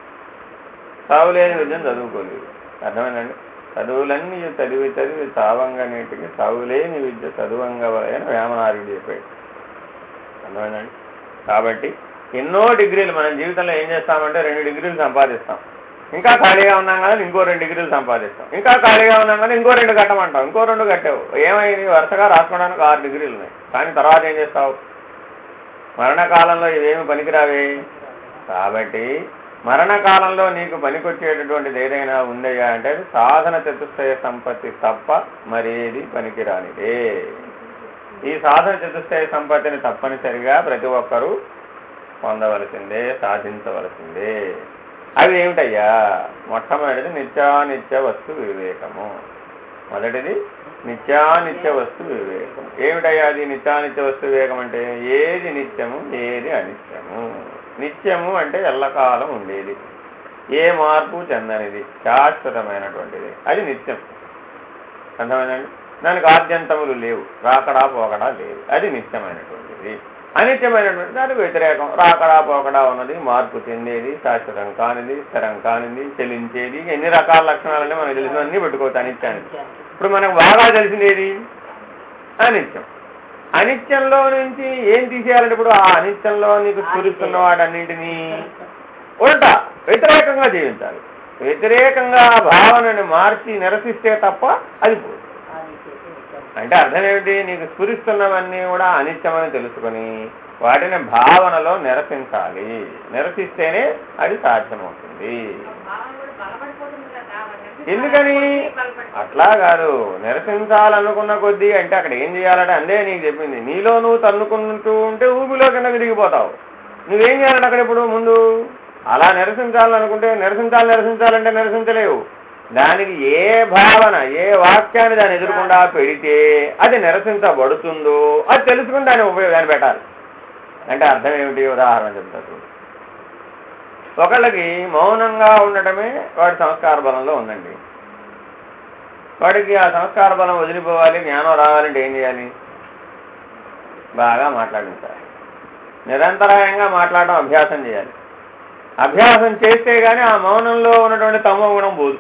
సావులేని విద్యను చదువుకోలేదు. అర్థమైందండి? చదువులన్నీ చదివి సావంగా నీటికి సావులేని విద్య చదువంగా వలయని వేమనార్యుడు చెప్పాడు. అర్థమైందండి? కాబట్టి ఎన్నో డిగ్రీలు మనం జీవితంలో ఏం చేస్తామంటే 2 డిగ్రీలు సంపాదిస్తాం, ఇంకా ఖాళీగా ఉన్నాం కానీ ఇంకో 2 డిగ్రీలు సంపాదిస్తాం, ఇంకా ఖాళీగా ఉన్నాం కానీ ఇంకో 2 కట్టమంటాం, ఇంకో 2 కట్టావు. ఏమైంది? వరుసగా రాసుకోవడానికి 6 డిగ్రీలు ఉన్నాయి. కానీ తర్వాత ఏం చేస్తావు? మరణకాలంలో ఇవేమి పనికిరావే. కాబట్టి మరణకాలంలో నీకు పనికొచ్చేటటువంటిది ఏదైనా ఉందయ్యా అంటే అది సాధన చతుష్టయ సంపత్తి తప్ప మరేది పనికిరానిదే. ఈ సాధన చతుష్టయ సంపత్తిని తప్పనిసరిగా ప్రతి ఒక్కరూ పొందవలసిందే, సాధించవలసిందే. అవి ఏమిటయ్యా? మొట్టమొదటిది నిత్యానిత్య వస్తు వివేకము. మొదటిది నిత్యానిత్య వస్తు వివేకం. ఏమిటయ్యా అది నిత్యానిత్య వస్తు వివేకం అంటే? ఏది నిత్యము, ఏది అనిత్యము. నిత్యము అంటే ఎల్లకాలం ఉండేది, ఏ మార్పు చెందనిది, శాశ్వతమైనటువంటిది, అది నిత్యం. అర్థమైందండి? దానికి ఆద్యంతములు లేవు, రాకడా పోకడా లేవు, అది నిత్యమైనటువంటిది. అనిత్యమైనటువంటి దానికి వ్యతిరేకం, రాకడా పోకడా ఉన్నది, మార్పు చెందేది, శాశ్వతం కానిది, స్థిరం కానిది, చెలించేది, ఎన్ని రకాల లక్షణాలన్నీ మనకు తెలిసినవన్నీ పెట్టుకోవచ్చు అనిత్యానికి. ఇప్పుడు మనకు బాగా తెలిసిందేది అనిత్యం. అనిత్యంలో నుంచి ఏం తీసేయాలంటే ఇప్పుడు ఆ అనిత్యంలో నీకు స్ఫురిస్తున్న వాటన్నింటినీ ఉల్టా వ్యతిరేకంగా జీవించాలి. వ్యతిరేకంగా భావనని మార్చి నిరసిస్తే తప్ప అది పోదు. అంటే అర్థం ఏమిటి? నీకు స్ఫురిస్తున్నవన్నీ కూడా అనిత్యమని తెలుసుకొని వాటిని భావనలో నిరసించాలి. నిరసిస్తేనే అది సాధ్యమవుతుంది. ఎందుకని? అట్లా కాదు, నిరసించాలనుకున్న కొద్దీ అంటే అక్కడ ఏం చేయాలంటే అందే నీకు చెప్పింది. నీలో నువ్వు తన్నుకుంటూ ఉంటే ఊబిలో కింద విరిగిపోతావు. నువ్వేం చేయాలంటే అక్కడ ఇప్పుడు ముందు అలా నిరసించాలనుకుంటే నిరసించాలంటే నిరసించలేవు. దానికి ఏ భావన, ఏ వాక్యాన్ని దాన్ని ఎదురకుండా పెడితే అది నిరసించబడుతుందో అది తెలుసుకుని దాన్ని పెట్టాలి. అంటే అర్థం ఏమిటి? ఉదాహరణ చెప్తారు. ఒకళ్ళకి మౌనంగా ఉండటమే వాడి సంస్కార బలంలో ఉందండి. వాడికి ఆ సంస్కార బలం వదిలిపోవాలి, జ్ఞానం రావాలంటే ఏం చేయాలి? బాగా మాట్లాడించాలి, నిరంతరాయంగా మాట్లాడడం అభ్యాసం చేయాలి. అభ్యాసం చేస్తే కానీ ఆ మౌనంలో ఉన్నటువంటి తమో గుణం పోదు.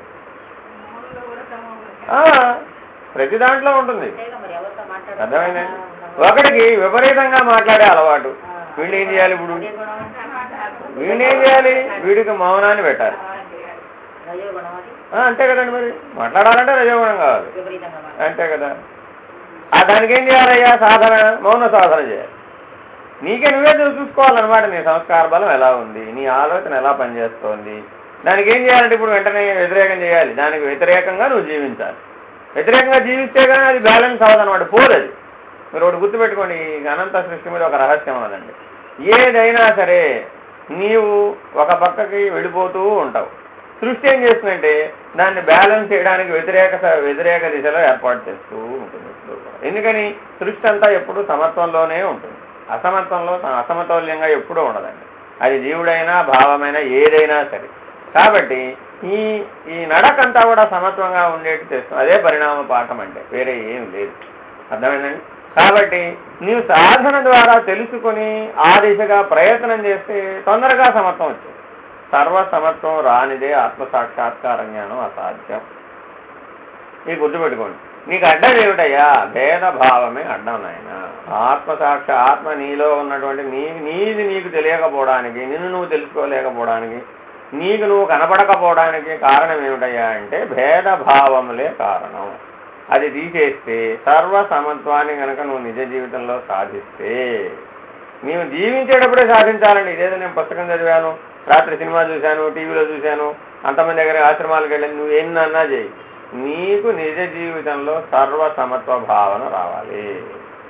ప్రతి దాంట్లో ఉంటుంది. అర్థమైందండి? ఒకటికి విపరీతంగా మాట్లాడే అలవాటు, వీళ్ళు ఏం చేయాలి? ఇప్పుడు వీళ్ళేం చేయాలి? వీడికి మౌనాన్ని పెట్టాలి. అంతే కదండి. మరి మాట్లాడాలంటే రజోగుణం కావాలి, అంతే కదా. దానికి ఏం చేయాలయ్యా? సాధన, మౌన సాధన చేయాలి. నీకే నువ్వే చూసుకోవాలన్నమాట. నీ సంస్కార బలం ఎలా ఉంది, నీ ఆలోచన ఎలా పనిచేస్తోంది. దానికి ఏం చేయాలంటే ఇప్పుడు వెంటనే వ్యతిరేకం చేయాలి. దానికి వ్యతిరేకంగా నువ్వు జీవించాలి. వ్యతిరేకంగా జీవిస్తే కానీ అది బ్యాలెన్స్ అవ్వదన్నమాట, పోలేదు. మీరు ఒకటి గుర్తుపెట్టుకోండి, అనంత సృష్టి మీద ఒక రహస్యం ఉన్నదండి. ఏదైనా సరే నీవు ఒక పక్కకి వెళ్ళిపోతూ ఉంటావు. సృష్టి ఏం చేస్తుందంటే దాన్ని బ్యాలెన్స్ చేయడానికి వ్యతిరేక దిశలో ఏర్పాటు చేస్తూ ఉంటుంది. ఎందుకని? సృష్టి అంతా ఎప్పుడు సమత్వంలోనే ఉంటుంది, అసమతౌల్యంగా ఎప్పుడూ ఉండదండి. అది జీవుడైనా భావమైనా ఏదైనా సరే. కాబట్టి ఈ నడకంతా కూడా సమత్వంగా ఉండేట్టు చేస్తుంది. అదే పరిణామ పాఠం అంటే, వేరే ఏం లేదు. అర్థమైందండి? కాబట్టి నీవు సాధన ద్వారా తెలుసుకొని ఆ దిశగా ప్రయత్నం చేస్తే తొందరగా సమత్వం వచ్చింది. సర్వసమత్వం రానిదే ఆత్మసాక్షాత్కార జ్ఞానం అసాధ్యం. నీకు గుర్తుపెట్టుకోండి. నీకు అడ్డం ఏమిటయ్యా? భేదభావమే అడ్డం నాయన. ఆత్మ నీలో ఉన్నటువంటి నీది నీకు తెలియకపోవడానికి, నిన్ను నువ్వు తెలుసుకోలేకపోవడానికి, నీకు నువ్వు కనపడకపోవడానికి కారణం ఏమిటయ్యా అంటే భేదభావములే కారణం. అది తీసేస్తే సర్వసమత్వాన్ని కనుక నువ్వు నిజ జీవితంలో సాధిస్తే, నీవు జీవించేటప్పుడే సాధించాలండి. ఇదేదో నేను పుస్తకం చదివాను, రాత్రి సినిమా చూశాను, టీవీలో చూశాను, అంతమంది దగ్గర ఆశ్రమాలకు వెళ్ళాను, నువ్వు ఎన్నన్నా చేయి, నీకు నిజ జీవితంలో సర్వసమత్వ భావన రావాలి.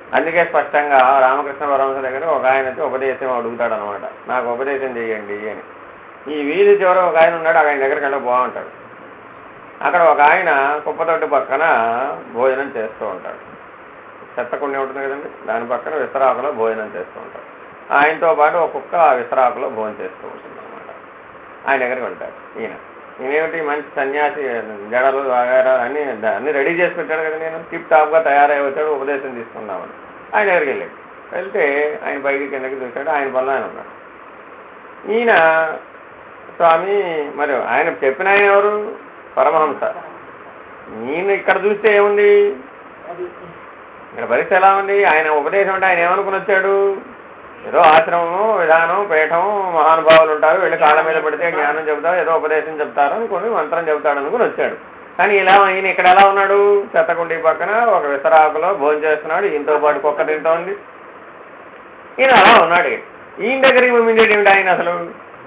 అందుకే స్పష్టంగా రామకృష్ణ పరమహంస దగ్గర ఒక ఆయన వచ్చి ఉపదేశం అడుగుతాడు అనమాట, నాకు ఉపదేశం చేయండి అని. ఈ వీధి చివర ఒక ఆయన ఉన్నాడు, ఆయన దగ్గరికి వెళ్ళి బాగుంటాడు. అక్కడ ఒక ఆయన కుప్పతొట్టు పక్కన భోజనం చేస్తూ ఉంటాడు. చెత్తకుండి ఉంటుంది కదండి, దాని పక్కన విస్తరాకులో భోజనం చేస్తూ ఉంటాడు. ఆయనతో పాటు ఒక కుక్క ఆ విస్తరాకులో భోజనం చేస్తూ ఉంటుంది అనమాట. ఆయన దగ్గరికి వెళ్తాడు. ఈయనేమిటి మంచి సన్యాసి, జడలు వగైరా అన్ని రెడీ చేసి పెట్టాడు కదా, నేను టిప్ టాప్గా తయారై వచ్చాడు, ఉపదేశం తీసుకుందామని ఆయన దగ్గరికి వెళ్ళాడు. వెళ్తే ఆయన పైకి కిందకి చూశాడు, ఆయన పనులు ఆయన ఉన్నాడు. ఈయన స్వామి మరి ఆయన చెప్పిన ఆయన ఎవరు? పరమహంస. ఈయన ఇక్కడ చూస్తే ఏముంది, ఇక్కడ పరిస్థితి ఎలా ఉంది? ఆయన ఉపదేశం అంటే ఆయన ఏమనుకుని వచ్చాడు? ఏదో ఆశ్రమము, విధానం, పీఠం, మహానుభావులు ఉంటారు, వెళ్ళి కాళ్ళ మీద పెడితే జ్ఞానం చెబుతారు, ఏదో ఉపదేశం చెప్తారు అనుకుని మంత్రం చెబుతాడు అనుకుని వచ్చాడు. కానీ ఈయన ఇక్కడ ఎలా ఉన్నాడు? చెత్తకుండి పక్కన ఒక విస్తరాకులో భోజనం చేస్తున్నాడు, ఈయనతో పాటు కుక్క తింటోంది. ఈయన అలా ఉన్నాడు. ఈయన దగ్గరికి పంపించేది ఏమిటి ఆయన? అసలు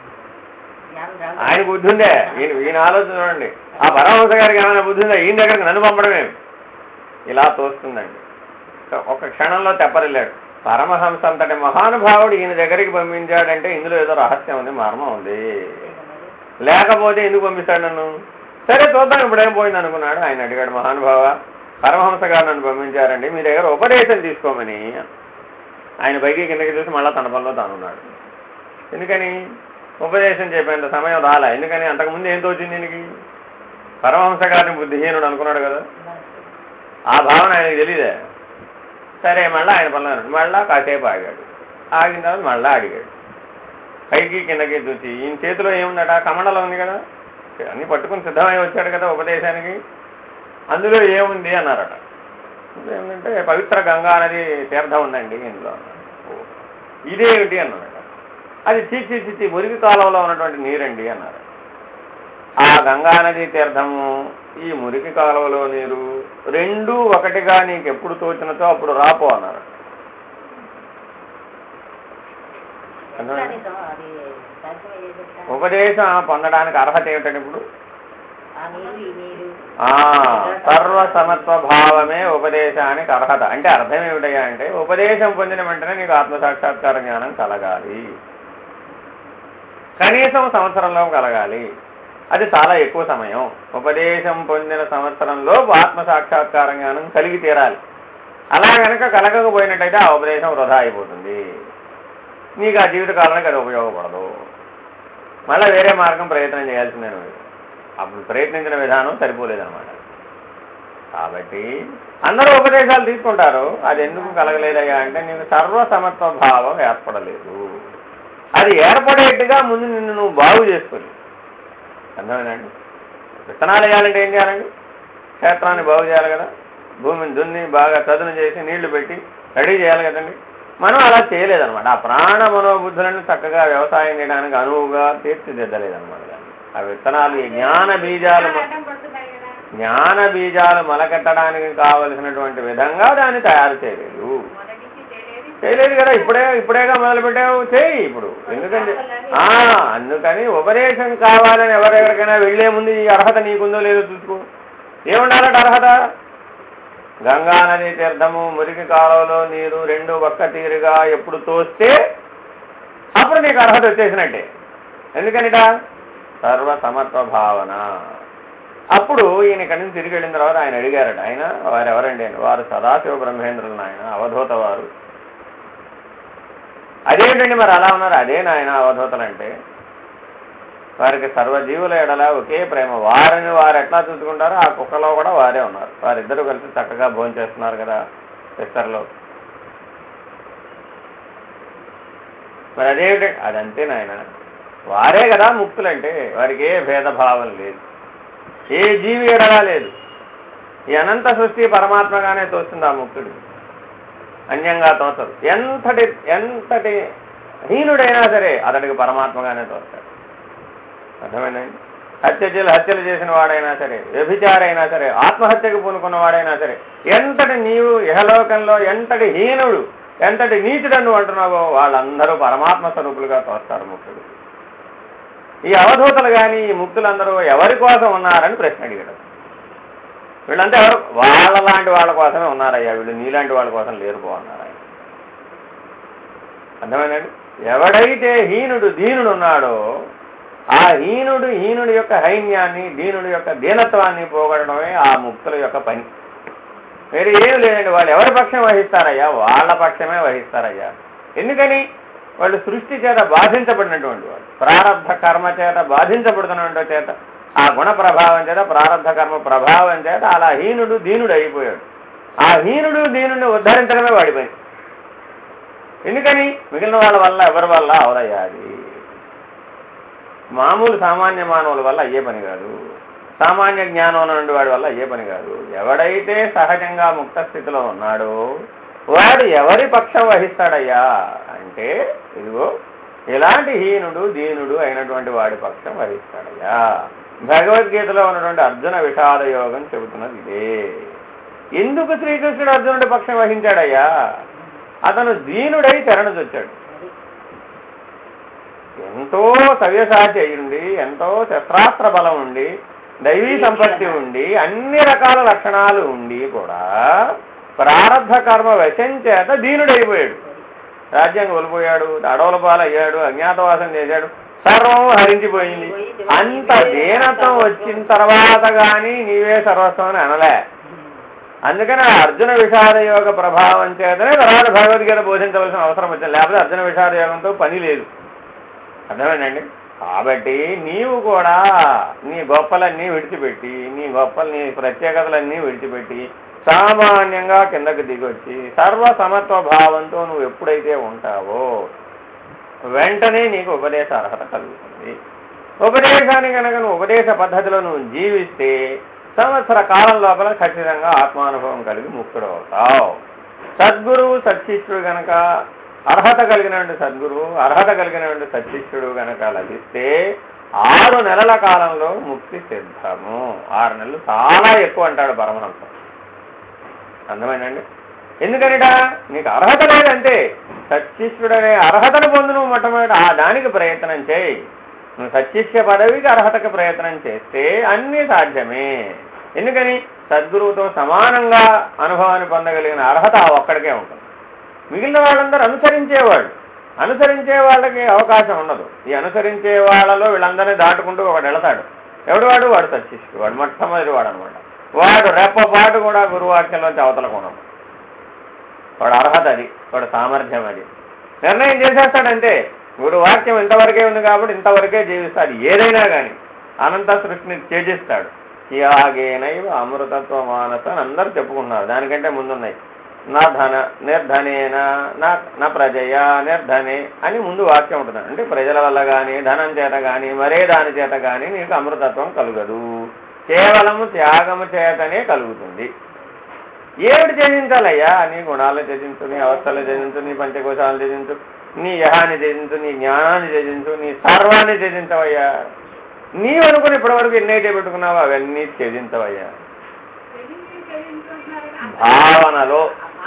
ఆయన బుద్ధి ఉందే? ఈయన ఆలోచన చూడండి. ఆ పరమహంస గారికి ఏమైనా బుద్ధి ఉందా? ఈయన దగ్గరికి నన్ను పంపడమే ఇలా తోస్తుందండి. ఒక క్షణంలో తెప్పరిల్లాడు. పరమహంస అంతటి మహానుభావుడు ఈయన దగ్గరికి పంపించాడంటే ఇందులో ఏదో రహస్యం ఉంది, మర్మం ఉంది. లేకపోతే ఎందుకు పంపిస్తాడు నన్ను? సరే చూద్దాం, ఇప్పుడేం పోయింది అనుకున్నాడు. ఆయన అడిగాడు, మహానుభావ పరమహంస గారు నన్ను పంపించారండి, మీ దగ్గర ఉపదేశం తీసుకోమని. ఆయన పైకి కిందకి చూసి మళ్ళీ తన పనిలో తానున్నాడు. ఎందుకని? ఉపదేశం చెప్పేంత సమయం రాలే. ఎందుకని? అంతకుముందు ఏం తోచింది దీనికి? పరమహంస గారిని బుద్ధిహీనుడు అనుకున్నాడు కదా, ఆ భావన ఆయనకి తెలియదే. సరే మళ్ళీ ఆయన పనులు మళ్ళా కాసేపు ఆగాడు. ఆగిన తర్వాత మళ్ళా అడిగాడు. పైకి కిందకి చూసి ఈయన చేతిలో ఏముందట? కమండలం ఉంది కదా, అన్ని పట్టుకుని సిద్ధమై వచ్చాడు కదా ఉపదేశానికి. అందులో ఏముంది అన్నారట. ఏమిటంటే పవిత్ర గంగా నది తీర్థం ఉందండి ఇందులో. ఇదేమిటి అన్నారట. అది చీచి మురికి కాలంలో ఉన్నటువంటి నీరండి అన్నారు. ఆ గంగానది తీర్థము, ఈ మురికి కాలువలో నీరు రెండూ ఒకటిగా నీకు ఎప్పుడు తోచినతో అప్పుడు రాపో అన్నారు. ఉపదేశం పొందడానికి అర్హత ఏమిటండి? ఇప్పుడు సర్వసమత్వ భావమే ఉపదేశానికి అర్హత. అంటే అర్థం ఏమిటయ్యా అంటే, ఉపదేశం పొందిన వెంటనే నీకు ఆత్మసాక్షాత్కార జ్ఞానం కలగాలి, కనీసం సంవత్సరంలో కలగాలి. అది చాలా ఎక్కువ సమయం. ఉపదేశం పొందిన సంవత్సరంలో ఆత్మసాక్షాత్కార జ్ఞానం కలిగి తీరాలి. అలా కనుక కలగకపోయినట్టయితే ఆ ఉపదేశం వృధా అయిపోతుంది, నీకు ఆ జీవితకాలానికి అది ఉపయోగపడదు. మళ్ళీ వేరే మార్గం ప్రయత్నం చేయాల్సిందే. అప్పుడు ప్రయత్నించిన విధానం సరిపోలేదన్నమాట. కాబట్టి అందరూ ఉపదేశాలు తీసుకుంటారు, అది ఎందుకు కలగలేదయ్యా అంటే నీకు సర్వసమత్వ భావం ఏర్పడలేదు. అది ఏర్పడేట్టుగా ముందు నిన్ను నువ్వు బాగు చేసుకోలేదు. అర్థమైందండి? విత్తనాలు వేయాలంటే ఏం చేయాలండి? క్షేత్రాన్ని బాగు చేయాలి కదా, భూమిని దున్ని బాగా చదును చేసి నీళ్లు పెట్టి రెడీ చేయాలి కదండి. మనం అలా చేయలేదన్నమాట. ఆ ప్రాణ మనోబుద్ధులను చక్కగా వ్యవసాయం చేయడానికి అనువుగా తీర్చిదిద్దలేదన్నమాట. ఆ విత్తనాలు జ్ఞాన బీజాలు మొలకెత్తడానికి కావలసినటువంటి విధంగా దాన్ని తయారు చేయలేదు కదా. ఇప్పుడేగా మొదలు పెట్టావు, చేయి ఇప్పుడు. ఎందుకంటే అందుకని ఉపదేశం కావాలని ఎవరెవరికైనా వెళ్లే ముందు ఈ అర్హత నీకుందో లేదో చూసుకో. ఏముండాలంటే అర్హత? గంగా నది తీర్థము, మురికి కాలువలో నీరు రెండు ఒక్క తీరుగా ఎప్పుడు తోస్తే అప్పుడు నీకు అర్హత వచ్చేసినట్టే. ఎందుకనిట? సర్వసమత్వ భావన. అప్పుడు ఈయన ఇక్కడి నుంచి తిరిగి వెళ్ళిన తర్వాత ఆయన అడిగారట, ఆయన వారెవరండి అని. వారు సదాశివ బ్రహ్మేంద్రులు నాయన, అవధూత వారు. అదేంటండి మరి అలా ఉన్నారు? అదే నాయన అవధూతలు అంటే వారికి సర్వజీవుల ఎడల ఒకే ప్రేమ. వారిని వారు ఎట్లా చూసుకుంటారో ఆ కుక్కలో కూడా వారే ఉన్నారు. వారిద్దరూ కలిసి చక్కగా భోజనం చేస్తున్నారు కదా సిస్టర్లో. మరి అదేమిటి? అదంతే నాయన, వారే కదా ముక్తులంటే. వారికి ఏ భేదభావం లేదు, ఏ జీవి ఎడలా లేదు. ఈ అనంత సృష్టి పరమాత్మగానే తోస్తుంది ఆ ముక్తుడు, అన్యంగా తోచదు. ఎంతటి హీనుడైనా సరే అతడికి పరమాత్మగానే తోస్తాడు. అర్థమైందండి? హత్యలు చేసిన వాడైనా సరే, వ్యభిచారైనా సరే, ఆత్మహత్యకు పూనుకున్న వాడైనా సరే, ఎంతటి నీవు ఇహలోకంలో ఎంతటి హీనుడు, ఎంతటి నీచుడన్ను అంటున్నావో వాళ్ళందరూ పరమాత్మ స్వరూపులుగా తోస్తారు ముక్తుడు. ఈ అవధూతలు కానీ ఈ ముక్తులందరూ ఎవరి కోసం ఉన్నారని ప్రశ్న అడిగాడు. వీళ్ళంతా ఎవరు వాళ్ళ లాంటి వాళ్ళ కోసమే ఉన్నారయ్యా, వీళ్ళు నీలాంటి వాళ్ళ కోసం లేరు అన్నారయ్యా. అర్థమైందండి? ఎవడైతే హీనుడు దీనుడు ఉన్నాడో ఆ హీనుడి యొక్క హైన్యాన్ని, దీనుడి యొక్క దీనత్వాన్ని పోగొట్టడమే ఆ ముక్తుల యొక్క పని. వేరే ఏం లేదండి. వాళ్ళు ఎవరి పక్షం వహిస్తారయ్యా? వాళ్ళ పక్షమే వహిస్తారయ్యా. ఎందుకని? వాళ్ళు సృష్టి చేత బాధించబడినటువంటి వాళ్ళు, ప్రారబ్ధ కర్మ చేత బాధించబడుతున్నటువంటి చేత, ఆ గుణ ప్రభావం చేత, ప్రారబ్ధ కర్మ ప్రభావం చేత అలా హీనుడు దీనుడు అయిపోయాడు. ఆ హీనుడు దీనుడిని ఉద్ధరించడమే వాడి పని. ఎందుకని? మిగిలిన వాళ్ళ వల్ల ఎవరి వల్ల అవదయ్యా. అది మామూలు సామాన్య మానవుల వల్ల అయ్యే పని కాదు. సామాన్య జ్ఞానం ఉన్నటువంటి వాడి వల్ల అయ్యే పని కాదు. ఎవడైతే సహజంగా ముక్త స్థితిలో ఉన్నాడో వాడు ఎవరి పక్షం వహిస్తాడయ్యా అంటే ఇదిగో ఇలాంటి హీనుడు దీనుడు అయినటువంటి వాడి పక్షం వహిస్తాడయ్యా. భగవద్గీతలో ఉన్నటువంటి అర్జున విషాద యోగం చెబుతున్నది ఇదే. ఎందుకు శ్రీకృష్ణుడు అర్జునుడి పక్షం వహించాడయ్యా? అతను దీనుడై శరణుజొచ్చాడు. ఎంతో సవ్యసాచి అయ్యుండి, ఎంతో శస్త్రాస్త్ర బలం ఉండి, దైవీ సంపత్తి ఉండి, అన్ని రకాల లక్షణాలు ఉండి కూడా ప్రారబ్ధ కర్మ వశం చేత దీనుడైపోయాడు. రాజ్యం కోల్పోయాడు, అడవుల పాలయ్యాడు, అజ్ఞాతవాసం చేశాడు, సర్వం హరించిపోయింది. అంత దీనత్వం వచ్చిన తర్వాత కానీ నీవే సర్వస్వం అని అనలే. అందుకని అర్జున విషాద యోగ ప్రభావం చేతనే తర్వాత భగవద్గీత బోధించవలసిన అవసరం వచ్చింది. లేకపోతే అర్జున విషాద యోగంతో పని లేదు. అర్థమైందండి? కాబట్టి నీవు కూడా నీ గొప్పలన్నీ విడిచిపెట్టి, నీ ప్రత్యేకతలన్నీ విడిచిపెట్టి సామాన్యంగా కిందకు దిగొచ్చి సర్వ సమత్వ భావంతో నువ్వు ఎప్పుడైతే ఉంటావో వెంటనే నీకు ఉపదేశ అర్హత కలుగుతుంది. ఉపదేశాన్ని కనుక నువ్వు ఉపదేశ పద్ధతిలో నువ్వు జీవిస్తే సంవత్సర కాలం లోపల ఖచ్చితంగా ఆత్మానుభవం కలిగి ముక్తుడవుతావు. సద్గురువు సత్శిష్యుడు గనక అర్హత కలిగినటువంటి సద్గురువు, అర్హత కలిగినటువంటి సత్శిష్యుడు గనక లభిస్తే 6 నెలల కాలంలో ముక్తి సిద్ధము. 6 నెలలు చాలా ఎక్కువ అంటాడు పరమహంస. అర్థమైందండి? ఎందుకనిట? నీకు అర్హత లేదంటే సత్శిష్యుడనే అర్హతను పొందు. నువ్వు మొట్టమొదటి దానికి ప్రయత్నం చేయి. నువ్వు సత్శిష్య పదవికి అర్హతకు ప్రయత్నం చేస్తే అన్నీ సాధ్యమే. ఎందుకని? సద్గురువుతో సమానంగా అనుభవాన్ని పొందగలిగిన అర్హత ఒక్కడికే ఉంటుంది. మిగిలిన వాళ్ళందరూ అనుసరించే వాళ్ళకి అవకాశం ఉండదు. ఈ అనుసరించే వాళ్ళలో వీళ్ళందరినీ దాటుకుంటూ ఒకడు వెళతాడు. ఎవడు వాడు సత్శిష్యుడు. వాడు మొట్టమొదటి వాడు అనమాట. వాడు రెప్పపాటు కూడా గురువాక్యంలోంచి అవతలకుండా వాడు అర్హత అది, వాడు సామర్థ్యం అది. నిర్ణయం చేసేస్తాడంటే గురువాక్యం ఇంతవరకే ఉంది కాబట్టి ఇంతవరకే జీవిస్తాడు. ఏదైనా కానీ అనంత సృష్టిని త్యజిస్తాడు. యాగేనైవ అమృతత్వ మానస అని అందరూ చెప్పుకున్నారు. దానికంటే ముందున్నాయి. నా నిర్ధనేన నా ప్రజయ నిర్ధనే అని ముందు వాక్యం ఉంటుంది. అంటే ప్రజల వల్ల కానీ, ధనం చేత కానీ, మరే దాని చేత కానీ నీకు అమృతత్వం కలుగదు. కేవలము త్యాగము చేతనే కలుగుతుంది. ఏమిటి త్యజించాలయ్యా? నీ గుణాలను త్యజించు, నీ అవస్థలు త్యజించు, నీ పంచకోశాలను త్యజించు, నీ యహాన్ని త్యజించు, నీ జ్ఞానాన్ని త్యజించు, నీ సర్వాన్ని త్యజించవయ్యా. నీవు అనుకుని ఇప్పటివరకు ఎన్నైతే పెట్టుకున్నావో అవన్నీ త్యజించవయ్యా. భావనలో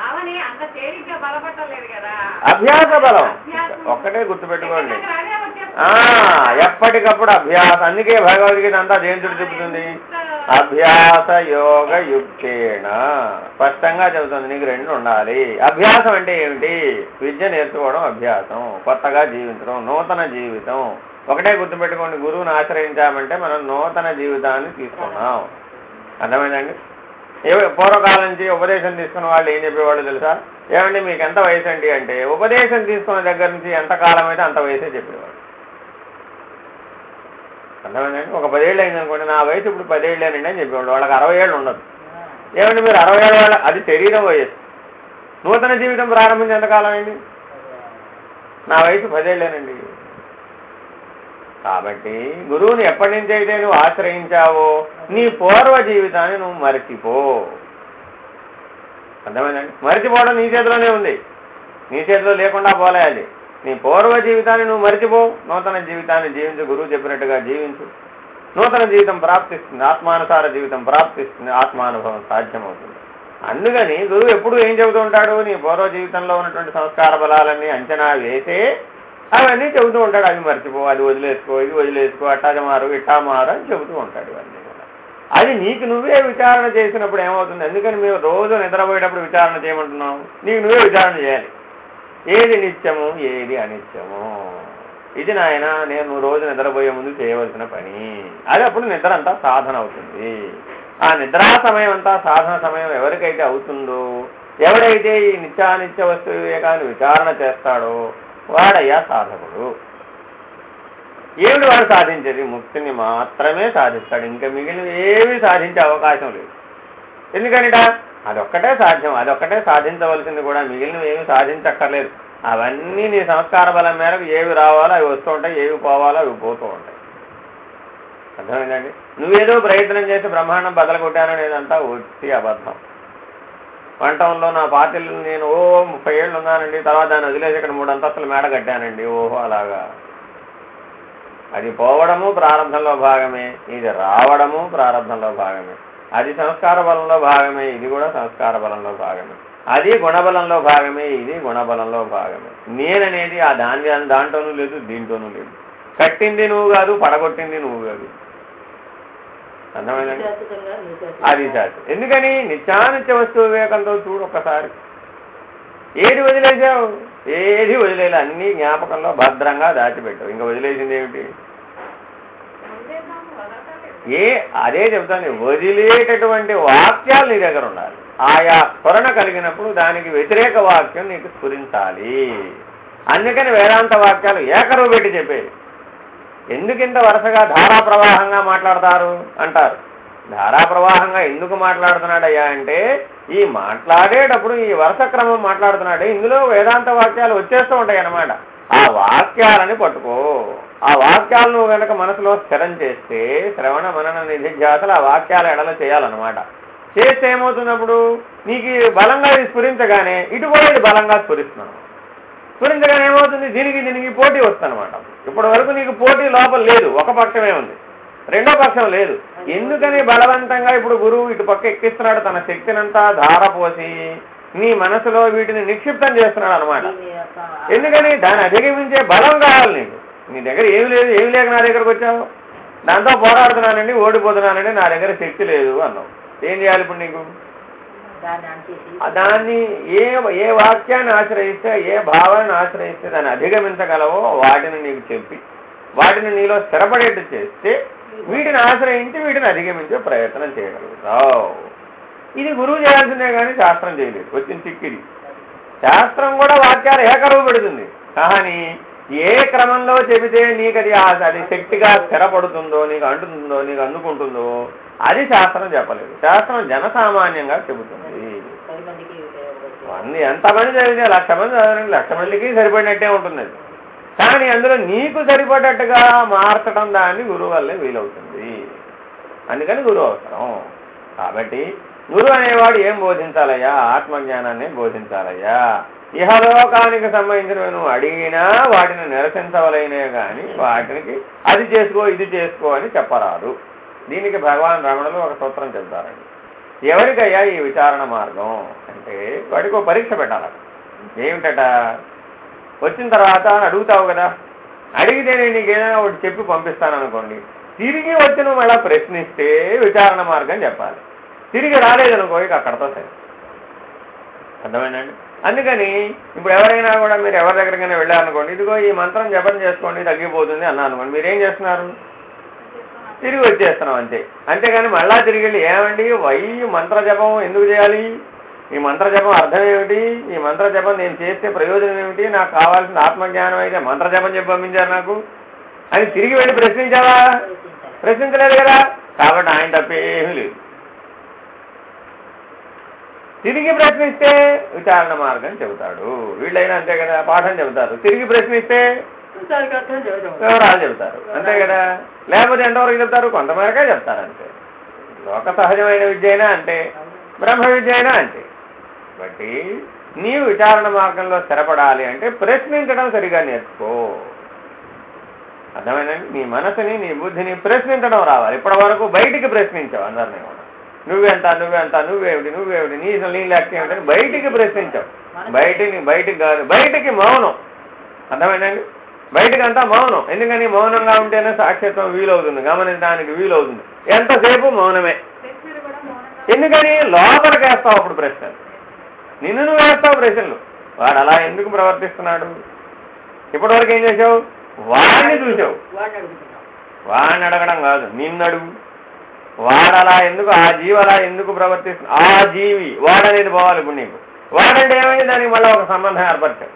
అభ్యాస బలం ఒక్కటే గుర్తుపెట్టుకోండి. ఎప్పటికప్పుడు అభ్యాసం. అందుకే భగవద్గీత అంతా దేంతుడు చెబుతుంది? అభ్యాస యోగ యుక్తేన స్పష్టంగా చెబుతుంది. నీకు 2 ఉండాలి. అభ్యాసం అంటే ఏమిటి? విద్య నేర్చుకోవడం అభ్యాసం, కొత్తగా జీవించడం, నూతన జీవితం. ఒకటే గుర్తుపెట్టుకోండి, గురువుని ఆశ్రయించామంటే మనం నూతన జీవితాన్ని తీసుకున్నాం. అర్థమైందండి? పూర్వకాలం నుంచి ఉపదేశం తీసుకున్న వాళ్ళు ఏం చెప్పేవాళ్ళు తెలుసా? ఏమండి మీకు ఎంత వయసు అండి అంటే ఉపదేశం తీసుకున్న దగ్గర నుంచి ఎంతకాలం అయితే అంత వయసే చెప్పేవాడు. అర్థమైందండి? ఒక 10 ఏళ్ళు అయిందనుకోండి, నా వయసు ఇప్పుడు 10 ఏళ్ళేనండి అని చెప్పేవాళ్ళు. వాళ్ళకి 60 ఏళ్ళు ఉండదు. ఏమండి మీరు 60 ఏళ్ళ వాళ్ళ, అది శరీరం వయస్సు. నూతన జీవితం ప్రారంభించి ఎంతకాలం అయింది? నా వయసు 10 ఏళ్ళేనండి. కాబట్టి గురువుని ఎప్పటి నుంచి అయితే నువ్వు ఆశ్రయించావో నీ పూర్వ జీవితాన్ని నువ్వు మరిచిపో. అర్థమైందండి? మరిచిపోవడం నీ చేతిలోనే ఉంది. నీ చేతిలో లేకుండా పోలే అది. నీ పూర్వ జీవితాన్ని నువ్వు మరిచిపో, నూతన జీవితాన్ని జీవించు. గురువు చెప్పినట్టుగా జీవించు. నూతన జీవితం ప్రాప్తిస్తుంది, ఆత్మానుసార జీవితం ప్రాప్తిస్తుంది, ఆత్మానుభవం సాధ్యమవుతుంది. అందుకని గురువు ఎప్పుడు ఏం చెబుతూ ఉంటాడు? నీ పూర్వ జీవితంలో ఉన్నటువంటి సంస్కార బలాలన్నీ అంచనా వేసే అవన్నీ చెబుతూ ఉంటాడు. అవి మర్చిపో, అది వదిలేసుకో, ఇది వదిలేసుకో, అట్టాగా మారు, ఇట్టా మారు అని చెబుతూ ఉంటాడు. ఇవన్నీ కూడా అది నీకు నువ్వే విచారణ చేసినప్పుడు ఏమవుతుంది? ఎందుకని మేము రోజు నిద్రపోయేటప్పుడు విచారణ చేయమంటున్నాం? నీకు నువ్వే విచారణ చేయాలి. ఏది నిత్యము, ఏది అనిత్యము. ఇది నాయన నేను రోజు నిద్రపోయే ముందు చేయవలసిన పని. అది అప్పుడు నిద్ర అంతా సాధన అవుతుంది. ఆ నిద్రా సమయం అంతా సాధన సమయం ఎవరికైతే అవుతుందో, ఎవడైతే ఈ నిత్యానిత్య వస్తు వివేకాన్ని విచారణ చేస్తాడో వాడయ్యా సాధకుడు. ఏమిటి వాడు సాధించేది? ముక్తిని మాత్రమే సాధిస్తాడు. ఇంకా మిగిలిన ఏమీ సాధించే అవకాశం లేదు. ఎందుకనిట? అదొక్కటే సాధ్యం, అదొక్కటే సాధించవలసింది కూడా. మిగిలినవి ఏమి సాధించక్కర్లేదు. అవన్నీ నీ సంస్కార బలం మేరకు ఏవి రావాలో అవి వస్తూ ఉంటాయి, ఏవి పోవాలో అవి పోతూ ఉంటాయి. అర్థమైందండి? నువ్వేదో ప్రయత్నం చేసి బ్రహ్మాండం బదలగొట్టానని ఏదంతా వచ్చి అబద్ధం. వంటంలో నా పార్టీలు నేను 30 ఏళ్ళు ఉన్నానండి, తర్వాత దాన్ని వదిలేసి ఇక్కడ 3 అంతస్తులు మేడ కట్టానండి. ఓహో అలాగా. అది పోవడము ప్రారంభంలో భాగమే, ఇది రావడము ప్రారంభంలో భాగమే. అది సంస్కార బలంలో భాగమే, ఇది కూడా సంస్కార బలంలో భాగమే. అది గుణబలంలో భాగమే, ఇది గుణబలంలో భాగమే. నేననేది ఆ దాంట్లోనూ లేదు, దీంట్లోనూ లేదు. కట్టింది నువ్వు కాదు, పడగొట్టింది నువ్వు కాదు. అర్థమైందండి? అది శాస్త్రం. ఎందుకని? నిత్యానిత్య వస్తు వివేకంతో చూడు ఒక్కసారి. ఏది వదిలేసావు? ఏది వదిలేదు. అన్నీ జ్ఞాపకంలో భద్రంగా దాచిపెట్టావు. ఇంకా వదిలేసింది ఏమిటి? అదే చెప్తాను, వదిలేటటువంటి వాక్యాలు నీ దగ్గర ఉండాలి. ఆయా స్ఫురణ కలిగినప్పుడు దానికి వ్యతిరేక వాక్యం నీకు స్ఫురించాలి. అందుకని వేదాంత వాక్యాలు ఏకరువు పెట్టి చెప్పేది. ఎందుకింత వరుసగా ధారాప్రవాహంగా మాట్లాడతారు అంటారు. ధారాప్రవాహంగా ఎందుకు మాట్లాడుతున్నాడయ్యా అంటే, ఈ మాట్లాడేటప్పుడు ఈ వరుస క్రమం మాట్లాడుతున్నాడే, ఇందులో వేదాంత వాక్యాలు వచ్చేస్తూ ఉంటాయి అన్నమాట. ఆ వాక్యాలని పట్టుకో. ఆ వాక్యాలను నువ్వు కనుక మనసులో స్థిరం చేస్తే, శ్రవణ మనన నిధిధ్యాసలు ఆ వాక్యాల ఎడల చేయాలన్నమాట. చేస్తే ఏమవుతున్నప్పుడు నీకు బలంగా ఇది స్ఫురించగానే ఇటు కూడా ఇది బలంగా స్ఫురిస్తున్నాను. స్ఫురించగానే ఏమవుతుంది? దీనికి పోటీ వస్తుందన్నమాట. ఇప్పటి వరకు నీకు పోటీ లోపల లేదు, ఒక పక్షమే ఉంది, రెండో పక్షం లేదు. ఎందుకని బలవంతంగా ఇప్పుడు గురువు ఇటు పక్క ఎక్కిస్తున్నాడు, తన శక్తినంతా ధారపోసి నీ మనసులో వీటిని నిక్షిప్తం చేస్తున్నాడు అనమాట. ఎందుకని? దాన్ని అధిగమించే బలం కావాలి నీకు. నీ దగ్గర ఏమి లేదు, ఏమి లేక నా దగ్గరకు వచ్చావు. దాంతో పోరాడుతున్నానండి, ఓడిపోతున్నానండి, నా దగ్గర శక్తి లేదు అన్నావు. ఏం చేయాలి ఇప్పుడు నీకు? దాన్ని ఏ వాక్యాన్ని ఆశ్రయిస్తే, ఏ భావాన్ని ఆశ్రయిస్తే దాన్ని అధిగమించగలవో వాటిని నీకు చెప్పి, వాటిని నీలో స్థిరపడేట్టు చేస్తే వీటిని ఆశ్రయించి వీటిని అధిగమించే ప్రయత్నం చేయగలుగుతావు. ఇది గురువు చేయాల్సిందే కానీ శాస్త్రం చేయలేదు. వచ్చిన చిక్కిది. శాస్త్రం కూడా వాక్యాలు ఏకరువు పెడుతుంది, కానీ ఏ క్రమంలో చెబితే నీకు అది శక్తిగా స్థిరపడుతుందో, నీకు అంటుందో, నీకు అందుకుంటుందో అది శాస్త్రం చెప్పలేదు. శాస్త్రం జనసామాన్యంగా చెబుతుంది. ఎంతమంది చదివితే 1,00,000 మంది చదవండి, 1,00,000 మందికి సరిపడినట్టే ఉంటుంది. కానీ అందులో నీకు సరిపడేట్టుగా మార్చడం దాన్ని గురువు వల్లే వీలవుతుంది. అందుకని గురువు అవసరం. కాబట్టి గురువు అనేవాడు ఏం బోధించాలయ్యా? ఆత్మజ్ఞానాన్ని బోధించాలయ్యా. ఇహలోకానికి సంబంధించినవి నువ్వు అడిగినా వాటిని నిరసించవలైనే కానీ వాటికి అది చేసుకో ఇది చేసుకో అని చెప్పరాదు. దీనికి భగవాన్ రమణులు ఒక సూత్రం చెప్తారండి. ఎవరికయ్యా ఈ విచారణ మార్గం అంటే వాడికి ఒక పరీక్ష పెట్టాలట. ఏమిటట? వచ్చిన తర్వాత అడుగుతావు కదా, అడిగితే నేను నీకు ఏదైనా ఒకటి చెప్పి పంపిస్తాను అనుకోండి, తిరిగి వచ్చి నువ్వు మళ్ళీ ప్రశ్నిస్తే విచారణ మార్గం చెప్పాలి. తిరిగి రాలేదనుకో ఇక అక్కడతో సరే. అర్థమైందండి? అందుకని ఇప్పుడు ఎవరైనా కూడా మీరు ఎవరి దగ్గరికైనా వెళ్ళారనుకోండి, ఇదిగో ఈ మంత్రం జపం చేసుకోండి తగ్గిపోతుంది అన్నా అనుకోండి, మీరేం చేస్తున్నారు? తిరిగి వచ్చేస్తున్నాం అంతే. అంతేగాని మళ్ళా తిరిగి వెళ్ళి ఏమండి ఈ మంత్ర జపం ఎందుకు చేయాలి, ఈ మంత్ర జపం అర్థం ఏమిటి, ఈ మంత్ర జపం నేను చేస్తే ప్రయోజనం ఏమిటి, నాకు కావాల్సిన ఆత్మజ్ఞానం అయితే మంత్ర జపం చెప్పి పంపించారు నాకు అని తిరిగి వెళ్ళి ప్రశ్నించావా? ప్రశ్నించలేదు కదా. కాబట్టి ఆయన తప్పేమీ లేదు. తిరిగి ప్రశ్నిస్తే విచారణ మార్గం చెబుతాడు. వీళ్ళైనా అంతే కదా, పాఠం చెబుతారు. తిరిగి ప్రశ్నిస్తే వివరాలు చెబుతారు, అంతే కదా. లేకపోతే ఎంతవరకు చెప్తారు? కొంతమేరకే చెప్తారు అంతే. లోక సహజమైన విద్య అయినా అంటే, బ్రహ్మ విద్య అయినా అంటే. కాబట్టి నీవు విచారణ మార్గంలో స్థిరపడాలి అంటే ప్రశ్నించడం సరిగా నేర్చుకో. అర్థమైందండి? నీ మనసుని నీ బుద్ధిని ప్రశ్నించడం రావాలి. ఇప్పటి వరకు బయటికి ప్రశ్నించావు అందరినీ కూడా. నువ్వెంత నువ్వేమిటి నీ లెక్క ఏమిటని బయటికి ప్రశ్నించావు. బయటికి కాదు, బయటికి మౌనం. అర్థమైందండి? బయటకంతా మౌనం. ఎందుకని మౌనంగా ఉంటేనే సాక్షిత్వం వీలవుతుంది, గమనించడానికి వీలవుతుంది. ఎంతసేపు మౌనమే. ఎందుకని లోపలికి వేస్తావు అప్పుడు ప్రశ్నలు, నిన్ను నువ్వు వేస్తావు ప్రశ్నలు. వాడు అలా ఎందుకు ప్రవర్తిస్తున్నాడు, ఇప్పటివరకు ఏం చేసావు, వాడిని చూసావు. వాడిని అడగడం కాదు, నిన్ను అడుగు. వాడలా ఎందుకు, ఆ జీవి అలా ఎందుకు ప్రవర్తిస్తుంది, ఆ జీవి వాడనేది పోవాలి. ఇప్పుడు నీకు వాడంటే ఏమైంది, దానికి మళ్ళీ ఒక సంబంధం ఏర్పరిచావు.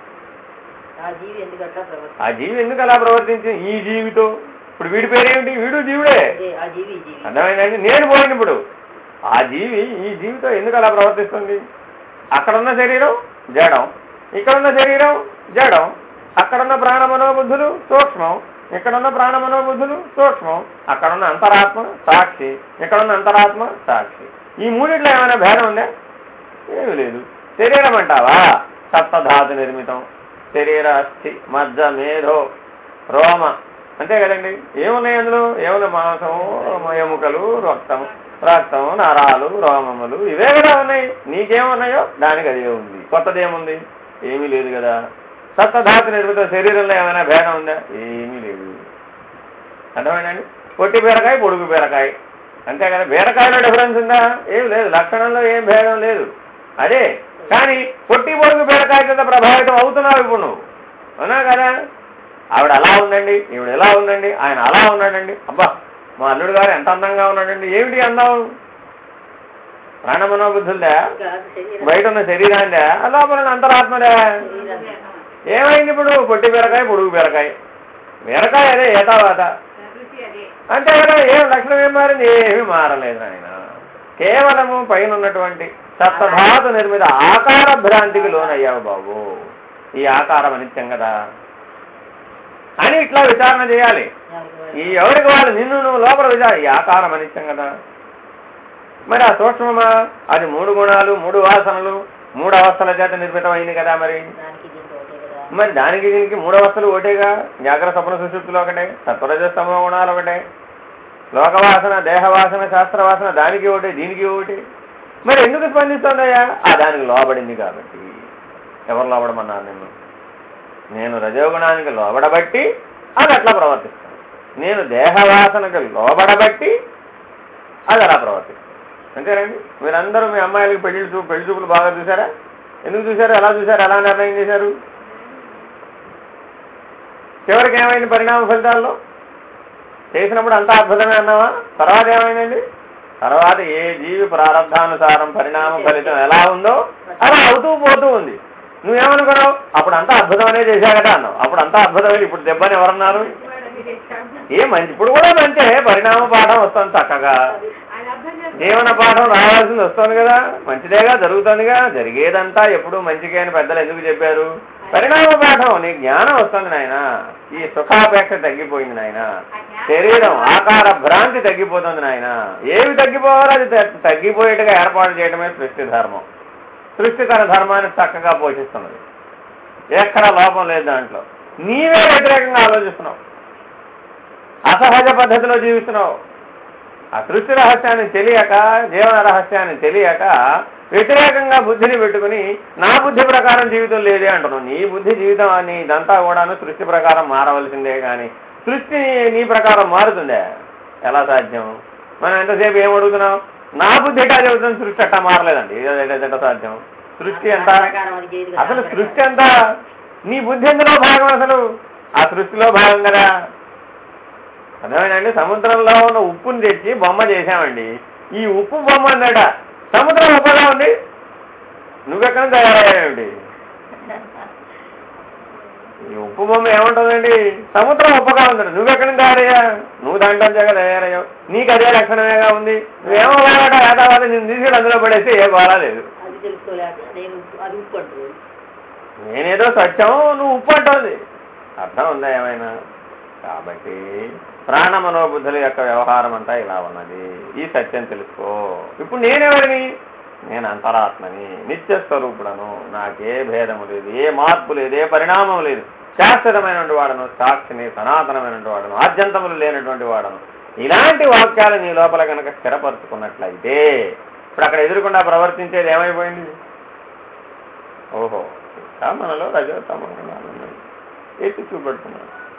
ఆ జీవి ఎందుకు అలా ప్రవర్తించింది, ఈ జీవితో. ఇప్పుడు వీడి పేరేమిటి, వీడు జీవుడే, అర్థమైందండి. నేను పోయినప్పుడు ఆ జీవి ఈ జీవితో ఎందుకు అలా ప్రవర్తిస్తుంది. అక్కడున్న శరీరం జడం, ఇక్కడున్న శరీరం జడం, అక్కడున్న ప్రాణమనోబుద్ధులు సూక్ష్మం, ఇక్కడున్న ప్రాణమనోబుద్ధులు సూక్ష్మం, అక్కడున్న అంతరాత్మ సాక్షి, ఇక్కడున్న అంతరాత్మ సాక్షి. ఈ మూడిట్లో ఏమైనా భేదం ఉందా, ఏమీ లేదు. శరీరం అంటావా, సప్తధాతు నిర్మితం. శరీర అస్థి మజ్జ మేధో రోమ, అంతే కదండి. ఏమున్నాయి అందులో, ఏమున్నాయి, మాంసం ఎముకలు రక్తం నరాలు రోమములు, ఇవే కదా ఉన్నాయి. నీకేమున్నాయో దానికి అదే ఉంది, కొత్తదేముంది, ఏమీ లేదు కదా. సప్తధాతు నిర్మిత శరీరంలో ఏమైనా భేదం ఉందా, ఏమీ లేదు. అర్థమైందండి. పొట్టి బీరకాయ పొడుగు బీరకాయ, అంతే కదా. బీరకాయలో డిఫరెన్స్ ఉందా, ఏం లేదు. లక్షణంలో ఏం భేదం లేదు, అదే. కానీ పొట్టి పొడుగు బీరకాయ కింద ప్రభావితం అవుతున్నావు ఇప్పుడు నువ్వు, అవునా కదా. ఆవిడ అలా ఉందండి, ఈవిడ ఎలా ఉందండి, ఆయన అలా ఉన్నాడండి, అబ్బా మా అల్లుడు గారు ఎంత అందంగా ఉన్నాడండి. ఏమిటి అందం, ప్రాణమనోబుద్ధులదా, బయట ఉన్న శరీరాందా, లోపల అంతరాత్మదా. ఏమైంది ఇప్పుడు, పొట్టి బీరకాయ పొడుగు బీరకాయ, బీరకాయ అదే ఏతావాత, అంతే కదా. ఏం లక్షణం ఏం మారింది, ఏమీ మారలేదు ఆయన. కేవలము పైన ఉన్నటువంటి సప్తధాతు నిర్మిత ఆకార భ్రాంతికి లోనయ్యావు బాబు. ఈ ఆకారం అనిత్యం కదా అని ఇట్లా విచారణ చేయాలి. ఈ ఎవరికి వాళ్ళు, నిన్ను నువ్వు లోపల విచారణ, ఈ ఆకారం అనిత్యం కదా. మరి ఆ సూక్ష్మమా, అది 3 గుణాలు 3 వాసనలు 3 అవస్థల చేత నిర్మితమైంది కదా. మరి దానికి దీనికి 3 అవస్థలు ఒకటేగా. జాగ్రత్త స్వప్న సుషుప్తులు ఒకటే, సత్వరజస్తమో గుణాలు ఒకటే, లోకవాసన దేహవాసన శాస్త్రవాసన దానికి ఒకటి దీనికి ఒకటి. మరి ఎందుకు స్పందిస్తుందయ్యా, ఆ దానికి లోబడింది కాబట్టి. ఎవరు లోబడమన్నారు నిన్ను, నేను రజోగుణానికి లోబడబట్టి అది అట్లా ప్రవర్తిస్తాను, నేను దేహవాసనకు లోబడబట్టి అది అలా ప్రవర్తిస్తాను, అంతేనండి. మీరందరూ మీ అమ్మాయిలకి పెళ్లి చూపులు బాగా చూసారా, ఎందుకు చూశారు, ఎలా చూశారు, ఎలా నిర్ణయం చేశారు. చివరికి ఏమైంది పరిణామ ఫలితాల్లో, చేసినప్పుడు అంతా అద్భుతమే అన్నావా, తర్వాత ఏమైందండి, తర్వాత ఏ జీవి ప్రారంధానుసారం పరిణామ ఫలితం ఎలా ఉందో అలా అవుతూ పోతూ ఉంది. నువ్వేమనుకున్నావు, అప్పుడు అంతా అద్భుతమనే చేశాకట అన్నావు, అప్పుడు అంతా అద్భుతమే. ఇప్పుడు దెబ్బని ఎవరన్నారు, ఏ మంచి, ఇప్పుడు కూడా మంచి పరిణామ పాఠం వస్తుంది, చక్కగా జీవన పాఠం రావాల్సింది వస్తుంది కదా, మంచిదేగా జరుగుతుందిగా. జరిగేదంతా ఎప్పుడు మంచిగా అని పెద్దలు ఎందుకు చెప్పారు, పరిణామ పాఠం. నీ జ్ఞానం వస్తుంది నాయన, ఈ సుఖాపేక్ష తగ్గిపోయింది నాయన, శరీరం ఆకార భ్రాంతి తగ్గిపోతుంది నాయన. ఏవి తగ్గిపోవాలో అది తగ్గిపోయేట్టుగా ఏర్పాటు చేయడమే సృష్టి ధర్మం. సృష్టి తన ధర్మాన్ని చక్కగా పోషిస్తున్నది, ఎక్కడ లోపం లేదు దాంట్లో. నీవే వ్యతిరేకంగా ఆలోచిస్తున్నావు, అసహజ పద్ధతిలో జీవిస్తున్నావు. ఆ సృష్టి రహస్యాన్ని తెలియక, జీవన రహస్యాన్ని తెలియక వ్యతిరేకంగా బుద్ధిని పెట్టుకుని నా బుద్ధి ప్రకారం జీవితం లేదే అంటున్నావు. నీ బుద్ధి జీవితం అని ఇదంతా కూడాను సృష్టి ప్రకారం మారవలసిందే కానీ సృష్టి నీ ప్రకారం మారుతుందే, ఎలా సాధ్యం. మనం ఎంతసేపు ఏం అడుగుతున్నాం, నా బుద్ధి ఎట్టా చెబుతుంది, సృష్టి అట్టా మారలేదండి, ఎట్ట సాధ్యం. సృష్టి అంతా, అసలు సృష్టి అంతా నీ బుద్ధి ఎందులో భాగం, అసలు ఆ సృష్టిలో భాగం కదా. అర్థమైందండి. సముద్రంలో ఉన్న ఉప్పుని తెచ్చి బొమ్మ చేశామండి, ఈ ఉప్పు బొమ్మ అందట సముద్రం ఉప్పగా ఉంది, నువ్వెక్కడ తయారయ్యావేమిటి. ఈ ఉప్పు బొమ్మ ఏముంటుందండి, సముద్రం ఉప్పగా ఉందండి, నువ్వెక్కడ తయారయ్యా, నువ్వు దాంట్లో తయారయ్యావు, నీకు అదే లక్షణమేగా ఉంది. నువ్వేమో బాగా ఏదావాలి, నేను తీసుకెళ్ళి అందులో పడేసి ఏ బాగా లేదు. నేనేదో సత్యం, నువ్వు ఉప్పు అంటుంది, అర్థం ఉందా ఏమైనా. కాబట్టి ప్రాణమనోబుద్ధుల యొక్క వ్యవహారం అంతా ఇలా ఉన్నది, ఈ సత్యం తెలుసుకో. ఇప్పుడు నేనెవరిని, నేను అంతరాత్మని, నిత్యస్వరూపుడను, నాకే భేదము లేదు, ఏ మార్పు లేదు, ఏ పరిణామం లేదు, శాశ్వతమైనటువంటి వాడను, సాక్షిని, సనాతనమైనటువంటి వాడను, ఆద్యంతములు లేనటువంటి వాడను. ఇలాంటి వాక్యాలు నీ లోపల కనుక స్థిరపరచుకున్నట్లయితే ఇప్పుడు అక్కడ ఎదురుకుండా ప్రవర్తించేది ఏమైపోయింది, ఓహో మనలో రజోతమ గుణాలు ఎత్తి చూపెడుతున్నాడు.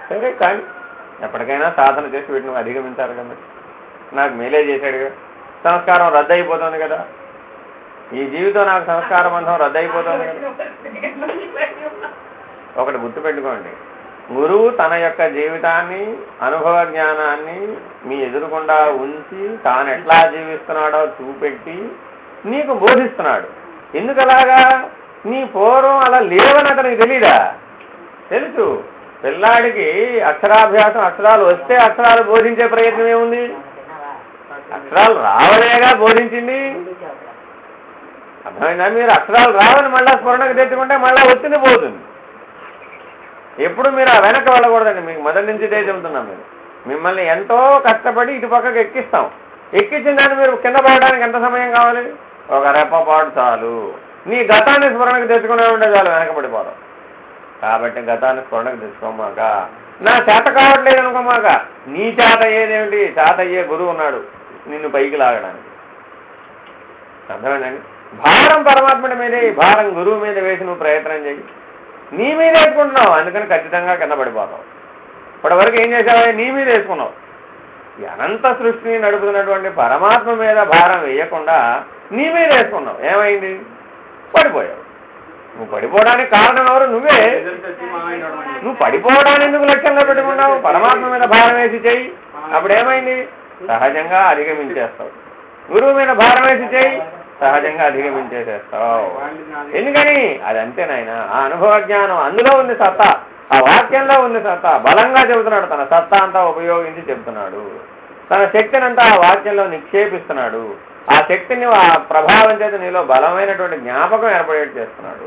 సరే కానీ ఎప్పటికైనా సాధన చేసి వీటిని అధిగమించాలి కదా. నాకు మేలే చేశాడుగా, సంస్కారం రద్దు అయిపోతుంది కదా, ఈ జీవితం నాకు సంస్కార బంధం రద్దు అయిపోతుంది కదా. ఒకటి గుర్తుపెట్టుకోండి, గురువు తన యొక్క జీవితాన్ని అనుభవ జ్ఞానాన్ని మీ ఎదురుకుండా ఉంచి తాను ఎట్లా జీవిస్తున్నాడో చూపెట్టి నీకు బోధిస్తున్నాడు. ఎందుకలాగా? నీ పూర్వం అలా లేవని అతనికి తెలీదా? తెలుసు. పిల్లాడికి అక్షరాభ్యాసం, అక్షరాలు వస్తే అక్షరాలు బోధించే ప్రయత్నం ఏముంది? అక్షరాలు రావలేగా బోధించింది. అర్థమైందా? మీరు అక్షరాలు రావని మళ్ళా స్మరణకు తెచ్చుకుంటే మళ్ళా వచ్చింది పోతుంది. ఎప్పుడు మీరు ఆ వెనక్కి వెళ్ళకూడదండి. మీకు మొదటి నుంచి ఇదే చెబుతున్నాం. మిమ్మల్ని ఎంతో కష్టపడి ఇటు పక్కకు ఎక్కిస్తాం. ఎక్కించిన దాన్ని మీరు కింద పడడానికి ఎంత సమయం కావాలి? ఒక రెప్పపాటు చాలు. నీ గతాన్ని స్మరణకు తెచ్చుకునే ఉండే చాలు, వెనకబడిపోతాం. కాబట్టి గతాన్ని స్మరణకు తెచ్చుకోమాక, నా చేత కావట్లేదు అనుకోమాక. నీ చేత అయ్యేదేమిటి? చేత అయ్యే గురువు ఉన్నాడు నిన్ను పైకి లాగడానికి. అర్థమేనండి? భారం పరమాత్ముడి మీదే, ఈ భారం గురువు మీద వేసి నువ్వు ప్రయత్నం చేయి. నీ మీద వేసుకుంటున్నావు, అందుకని ఖచ్చితంగా కింద పడిపోతావు. ఇప్పటివరకు ఏం చేసావు? నీ మీద వేసుకున్నావు. ఈ అనంత సృష్టిని నడుపుతున్నటువంటి పరమాత్మ మీద భారం వేయకుండా నీ మీద వేసుకున్నావు. ఏమైంది? పడిపోయావు. నువ్వు పడిపోవడానికి కారణం ఎవరు? నువ్వే. నువ్వు పడిపోవడానికి ఎందుకు లక్ష్యంగా పెట్టుకున్నావు? పరమాత్మ మీద భారం వేసి చేయి. అప్పుడు ఏమైంది? సహజంగా అధిగమించేస్తావు. గురువు మీద భారం వేసి చేయి, సహజంగా అధిగమించేసేస్తావు. ఎందుకని? అది అంతేనాయన. ఆ అనుభవ జ్ఞానం అందులో ఉంది సత్తా, ఆ వాక్యంలో ఉంది సత్తా. బలంగా చెబుతున్నాడు, తన సత్తా అంతా ఉపయోగించి చెబుతున్నాడు. తన శక్తిని అంతా ఆ వాక్యంలో నిక్షేపిస్తున్నాడు. ఆ శక్తిని, ఆ ప్రభావం చేత నీలో బలమైనటువంటి జ్ఞాపకం ఏర్పడేట్టు చేస్తున్నాడు.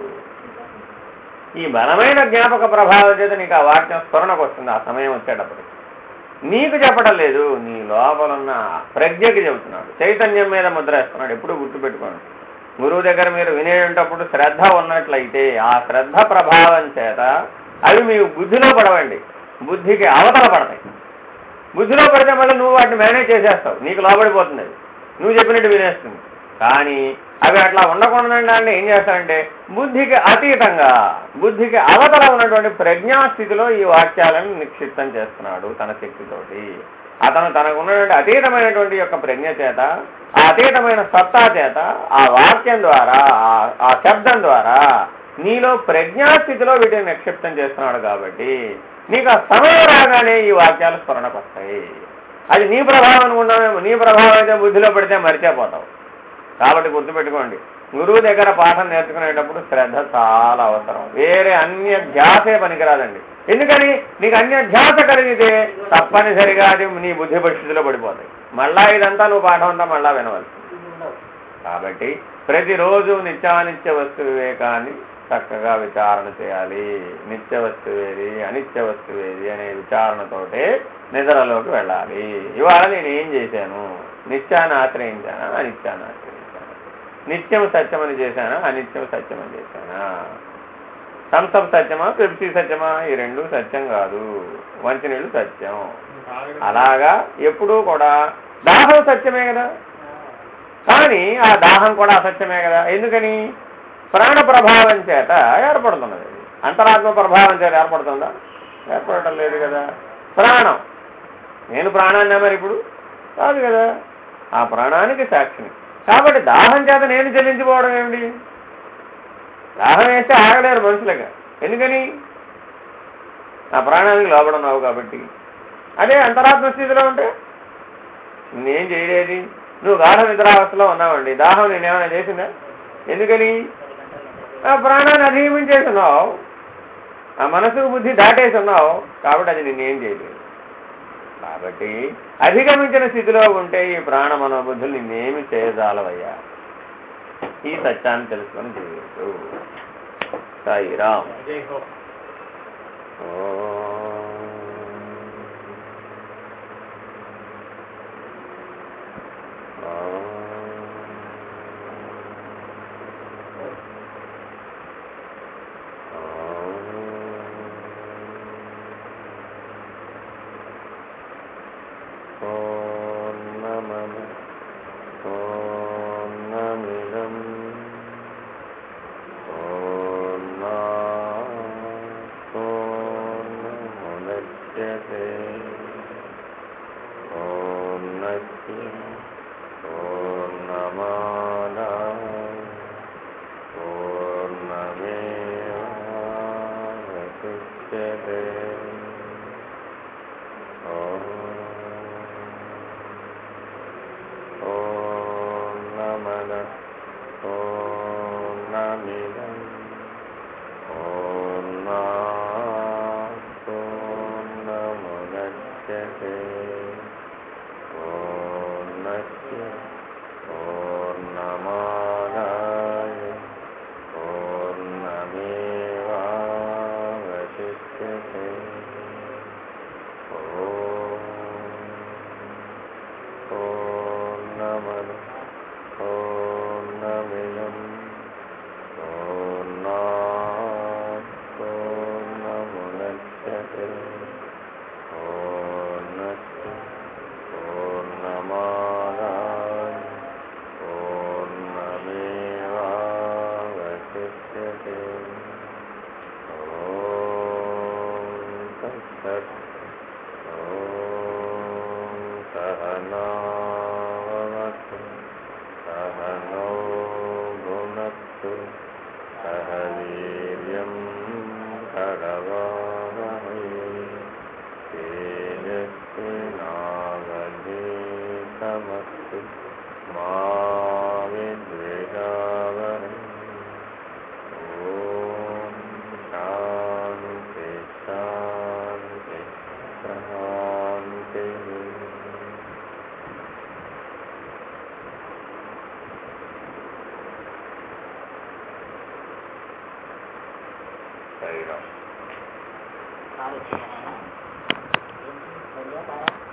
ఈ బలమైన జ్ఞాపక ప్రభావం చేత నీకు ఆ వాక్యం స్మరణకు వస్తుంది. ఆ సమయం వచ్చేటప్పటికి నీకు చెప్పడం లేదు, నీ లోపలున్న ప్రజ్ఞకి చెబుతున్నాడు. చైతన్యం మీద ముద్ర వేస్తున్నాడు. ఎప్పుడు గుర్తుపెట్టుకోండి, గురువు దగ్గర మీరు వినేటప్పుడు శ్రద్ధ ఉన్నట్లయితే ఆ శ్రద్ధ ప్రభావం చేత అవి మీ బుద్ధిలో పడవండి, బుద్ధికి అవతల పడతాయి. బుద్ధిలో పడితే మళ్ళీ నువ్వు వాటిని మేనేజ్ చేసేస్తావు, నీకు లోబడిపోతుంది, అది నువ్వు చెప్పినట్టు వినేస్తుంది. కానీ అవి అట్లా ఉండకుండా అంటే ఏం చేస్తాడంటే బుద్ధికి అతీతంగా, బుద్ధికి అవతల ఉన్నటువంటి ప్రజ్ఞాస్థితిలో ఈ వాక్యాలను నిక్షిప్తం చేస్తున్నాడు తన శక్తితోటి. అతను తనకు ఉన్నటువంటి అతీతమైనటువంటి యొక్క ప్రజ్ఞ చేత, ఆ అతీతమైన సత్తా చేత, ఆ వాక్యం ద్వారా, ఆ శబ్దం ద్వారా నీలో ప్రజ్ఞాస్థితిలో వీటిని నిక్షిప్తం చేస్తున్నాడు. కాబట్టి నీకు ఆ సమయం రాగానే ఈ వాక్యాలు స్మరణకు వస్తాయి. అది నీ ప్రభావం అనుకుంటామేమో, నీ ప్రభావం అయితే బుద్ధిలో పడితే మరిచిపోతావు. కాబట్టి గుర్తుపెట్టుకోండి, గురువు దగ్గర పాఠం నేర్చుకునేటప్పుడు శ్రద్ధ చాలా అవసరం. వేరే అన్య ధ్యాసే పనికిరాదండి. ఎందుకని? నీకు అన్య ధ్యాస కలిగితే తప్పనిసరిగా అది నీ బుద్ధి పరిస్థితిలో పడిపోతాయి. మళ్ళా ఇదంతా నువ్వు పాఠం అంతా మళ్ళా వినవలసి. కాబట్టి ప్రతిరోజు నిత్యానిత్య వస్తు వివేకాన్ని చక్కగా విచారణ చేయాలి. నిత్య వస్తువేది, అనిత్య వస్తువేది అనే విచారణతోటే నిద్రలోకి వెళ్ళాలి. ఇవాళ నేను ఏం చేశాను? నిత్యాన్ని ఆశ్రయించానా, అనిత్యాన్ని ఆశ్రయించానా? నిత్యం సత్యమని చేశానా, అనిత్యం సత్యమని చేశానా? థమ్సప్ సత్యమా, పెప్సీ సత్యమా? ఈ రెండు సత్యం కాదు. మంచినీళ్ళు సత్యం. అలాగా ఎప్పుడూ కూడా దాహం సత్యమే కదా, కానీ ఆ దాహం కూడా అసత్యమే కదా. ఎందుకని? ప్రాణ ప్రభావం చేత ఏర్పడుతున్నది. అంతరాత్మ ప్రభావం చేత ఏర్పడుతుందా? ఏర్పడటం లేదు కదా. ప్రాణం, నేను ప్రాణాన్ని మరి ఇప్పుడు కాదు కదా, ఆ ప్రాణానికి సాక్షిని. కాబట్టి దాహం చేత నేను చెల్లించిపోవడం ఏమిటి? దాహం వేస్తే ఆగలేరు మనుషులుగా. ఎందుకని? ఆ ప్రాణానికి లోపడున్నావు కాబట్టి. అదే అంతరాత్మ స్థితిలో ఉంటే నేనేం చేయలేదు. నువ్వు గాఢ నిద్రావస్థలో ఉన్నావండి, దాహం నేనేమైనా చేసిందా? ఎందుకని? ఆ ప్రాణాన్ని అధిగమించేసి ఉన్నావు, ఆ మనసుకు బుద్ధి దాటేసి ఉన్నావు, కాబట్టి అది నిన్నేం చేయలేదు. కాబట్టి అధిగమించిన స్థితిలో ఉంటే ఈ ప్రాణ మనోబుద్ధులు నిన్నేమి చేయజాలవయ్యా. ఈ సత్యాన్ని తెలుసుకొని జీవించు. సాయిరామ్. पूर्णमदमुदच्यते पूर्णमदः पूर्णमिदं पूर्णात् पूर्णमुदच्यते पूर्णस्य पूर्णमादाय पूर्णमेवावशिष्यते पूर्णमदः पूर्णमिदं पूर्णात् पूर्णमुदच्यते पूर्णस्य पूर्णमादाय पूर्णमेवावशिष्यते तत्सत् सहनावतु सहनौ भुनक्तु सह वीर्यं करवावहै तेजस्विनावधीतमस्तु मा विद्विषावहै ॐ शान्ति शान्ति शान्तिः सही కాలు వచ్చేసానైనా ఏంటి